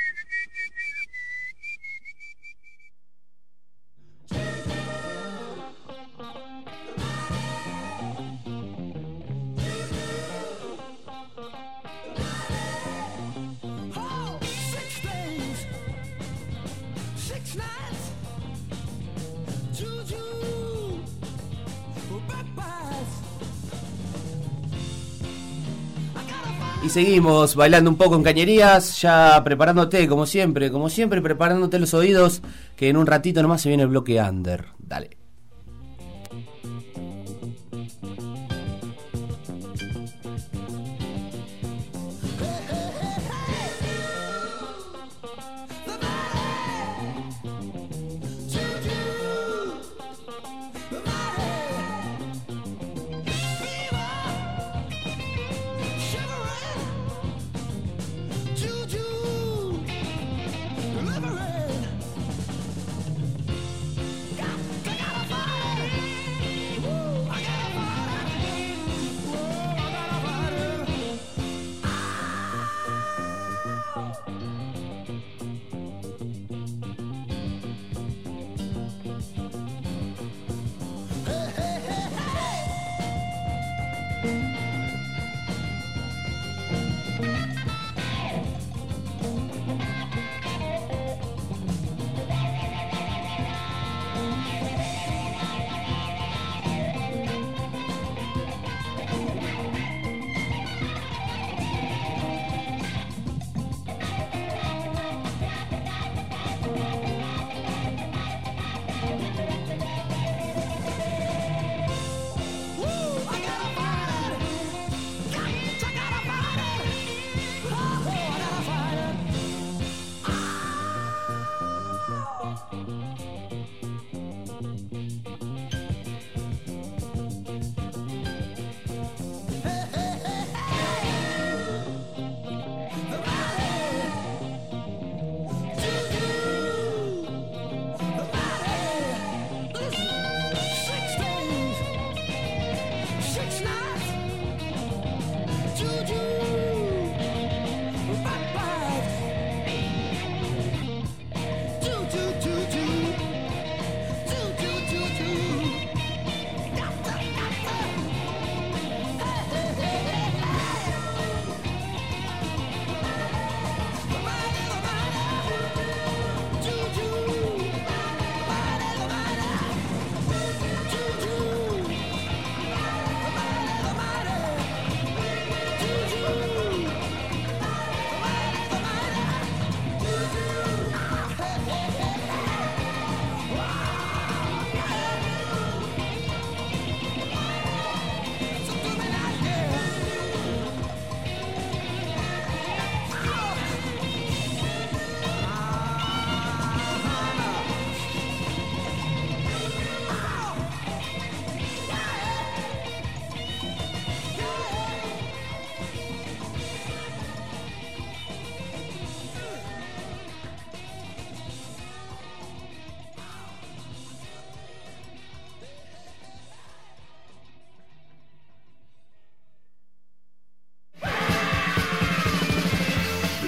Y seguimos bailando un poco en cañerías, ya preparándote, como siempre, preparándote los oídos, que en un ratito nomás se viene el bloque under. Dale.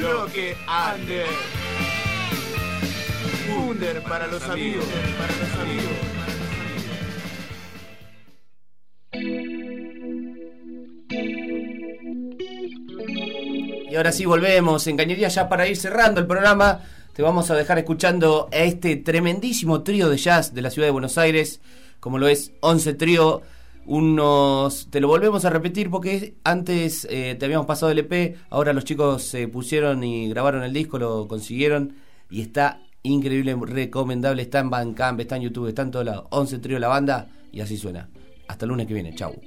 bloque under. Under para los amigos. Y ahora sí volvemos en Cañería, ya para ir cerrando el programa. Te vamos a dejar escuchando a este tremendísimo trío de jazz de la ciudad de Buenos Aires, como lo es 11 Trío. Te lo volvemos a repetir porque antes te habíamos pasado el EP, ahora los chicos se pusieron y grabaron el disco, lo consiguieron y está increíble, recomendable. Está en Bandcamp, está en YouTube, está en todos lados. 11 Trío la banda y así suena. Hasta el lunes que viene, chau.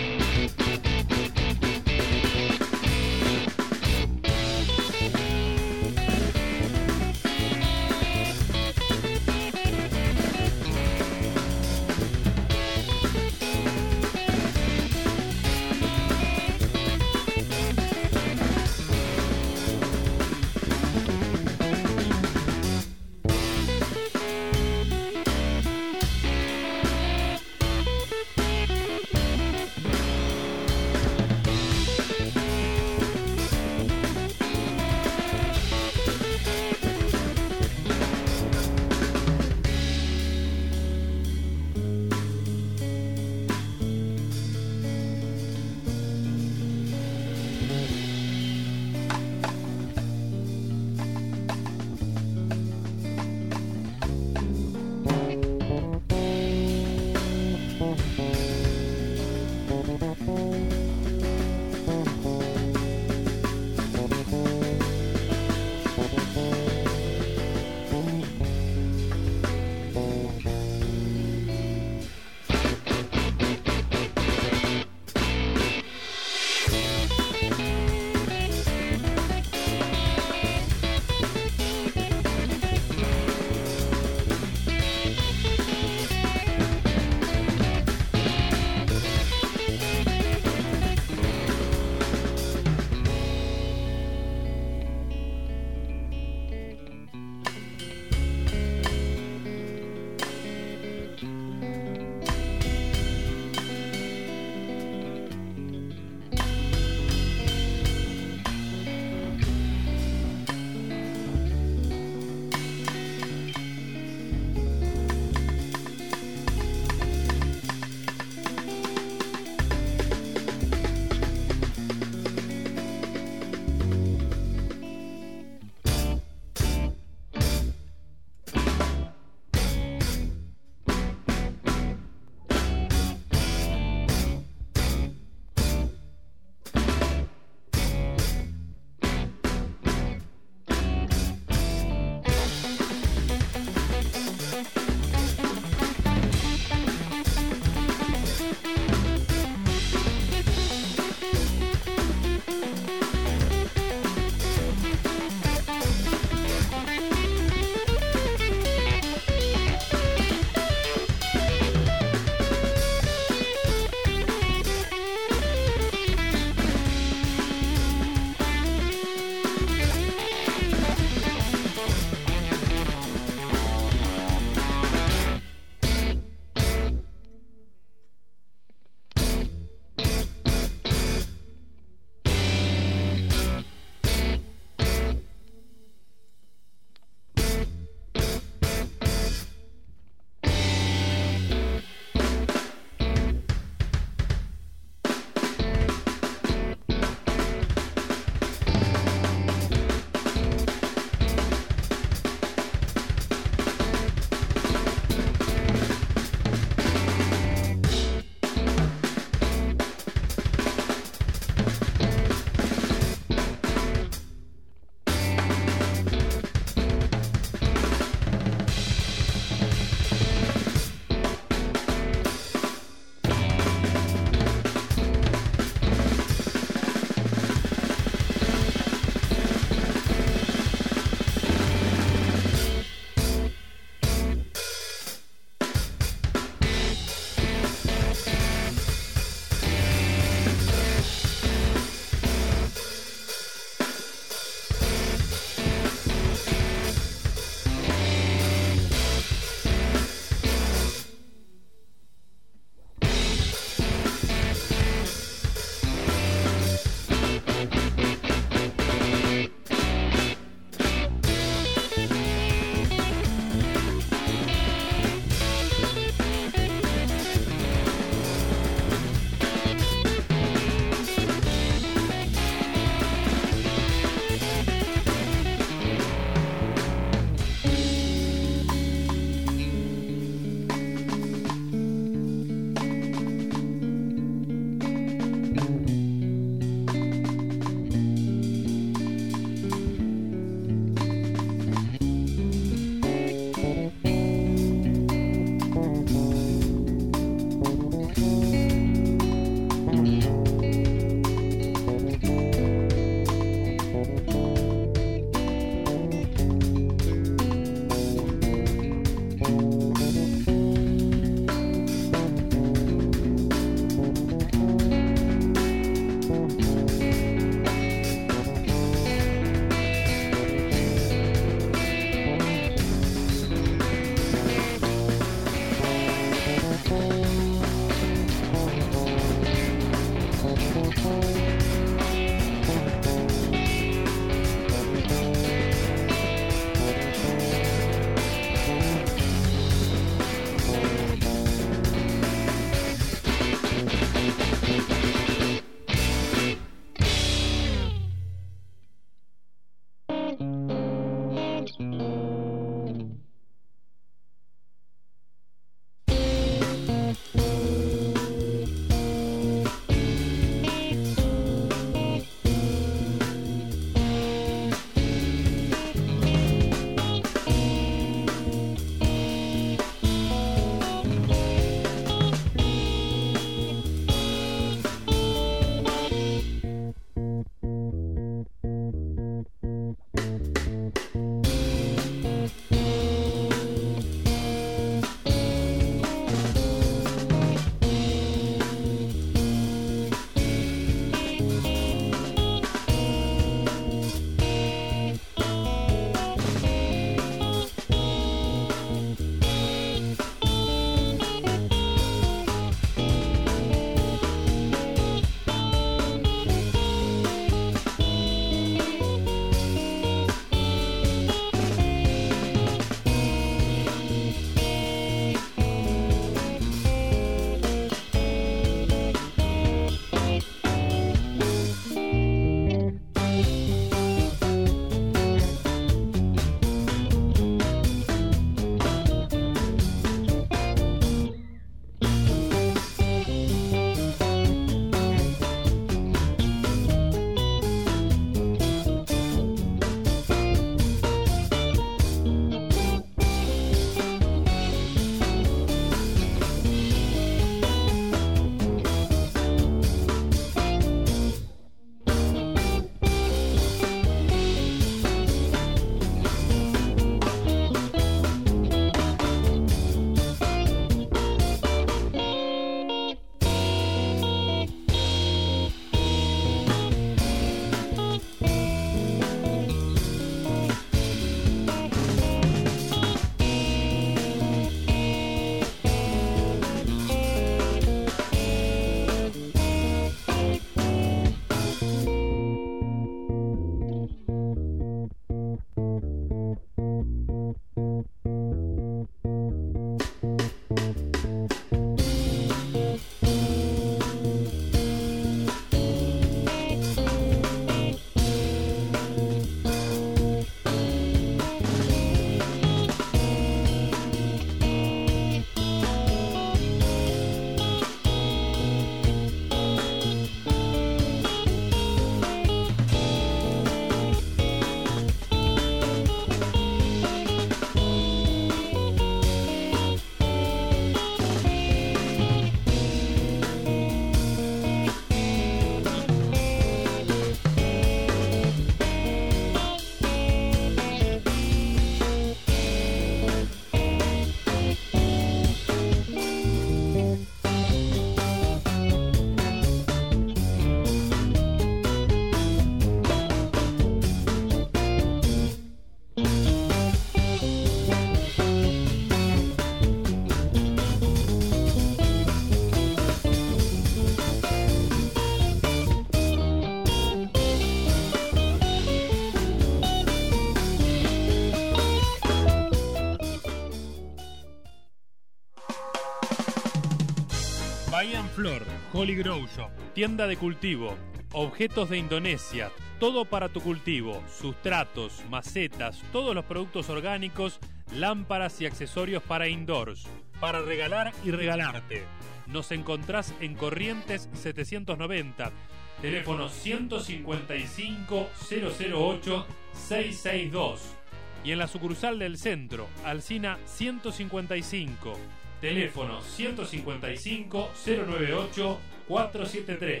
Bahía en Flor, Holy Grow Shop, tienda de cultivo, objetos de Indonesia, todo para tu cultivo, sustratos, macetas, todos los productos orgánicos, lámparas y accesorios para indoors, para regalar y regalarte. Nos encontrás en Corrientes 790, teléfono 155 008 662 y en la sucursal del centro, Alsina 155. Teléfono 155 098 473.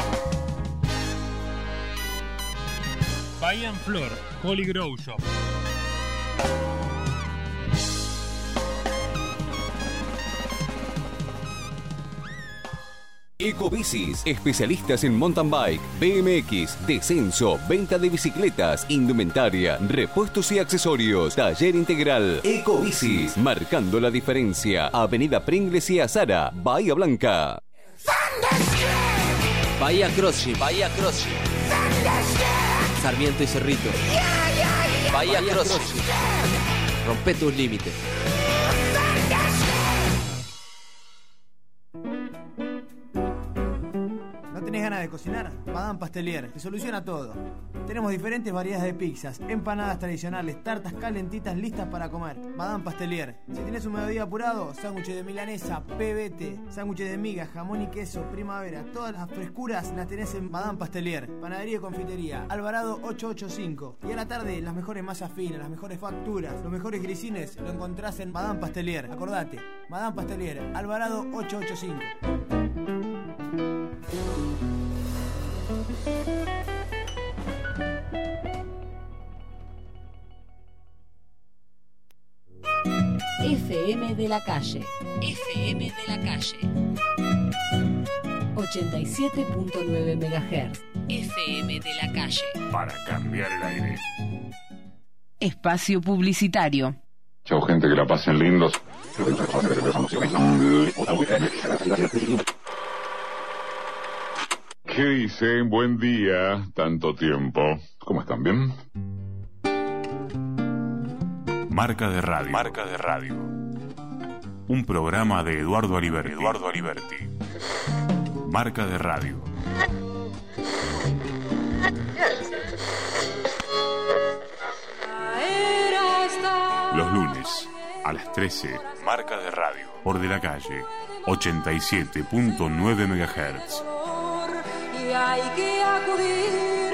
Bahía en Flor, Holy Grow Shop. Ecobicis, especialistas en mountain bike, BMX, descenso, venta de bicicletas, indumentaria, repuestos y accesorios. Taller integral. Ecobicis, marcando la diferencia. Avenida Pringles y Azara, Bahía Blanca. Bahía CrossFit, Bahía CrossFit. Sarmiento y Cerrito. Bahía CrossFit. Rompe tus límites. ¿Tenés ganas de cocinar? Madame Pastelier te soluciona todo. Tenemos diferentes variedades de pizzas, empanadas tradicionales, tartas calentitas listas para comer. Madame Pastelier. Si tenés un mediodía apurado, sándwiches de milanesa, PBT, sándwiches de miga, jamón y queso, primavera. Todas las frescuras las tenés en Madame Pastelier. Panadería y confitería, Alvarado 885. Y a la tarde, las mejores masas finas, las mejores facturas, los mejores grisines lo encontrás en Madame Pastelier. Acordate, Madame Pastelier, Alvarado 885. FM de la calle. FM de la calle. 87.9 MHz. FM de la calle. Para cambiar el aire. Espacio publicitario. Chao, gente, que la pasen lindos. ¿Qué dicen? Buen día. Tanto tiempo. ¿Cómo están? ¿Bien? Marca de radio. Marca de radio. Un programa de Eduardo Aliberti. Marca de radio. Los lunes a las 13. Marca de radio. Por De la Calle. 87.9 MHz. Y hay que acudir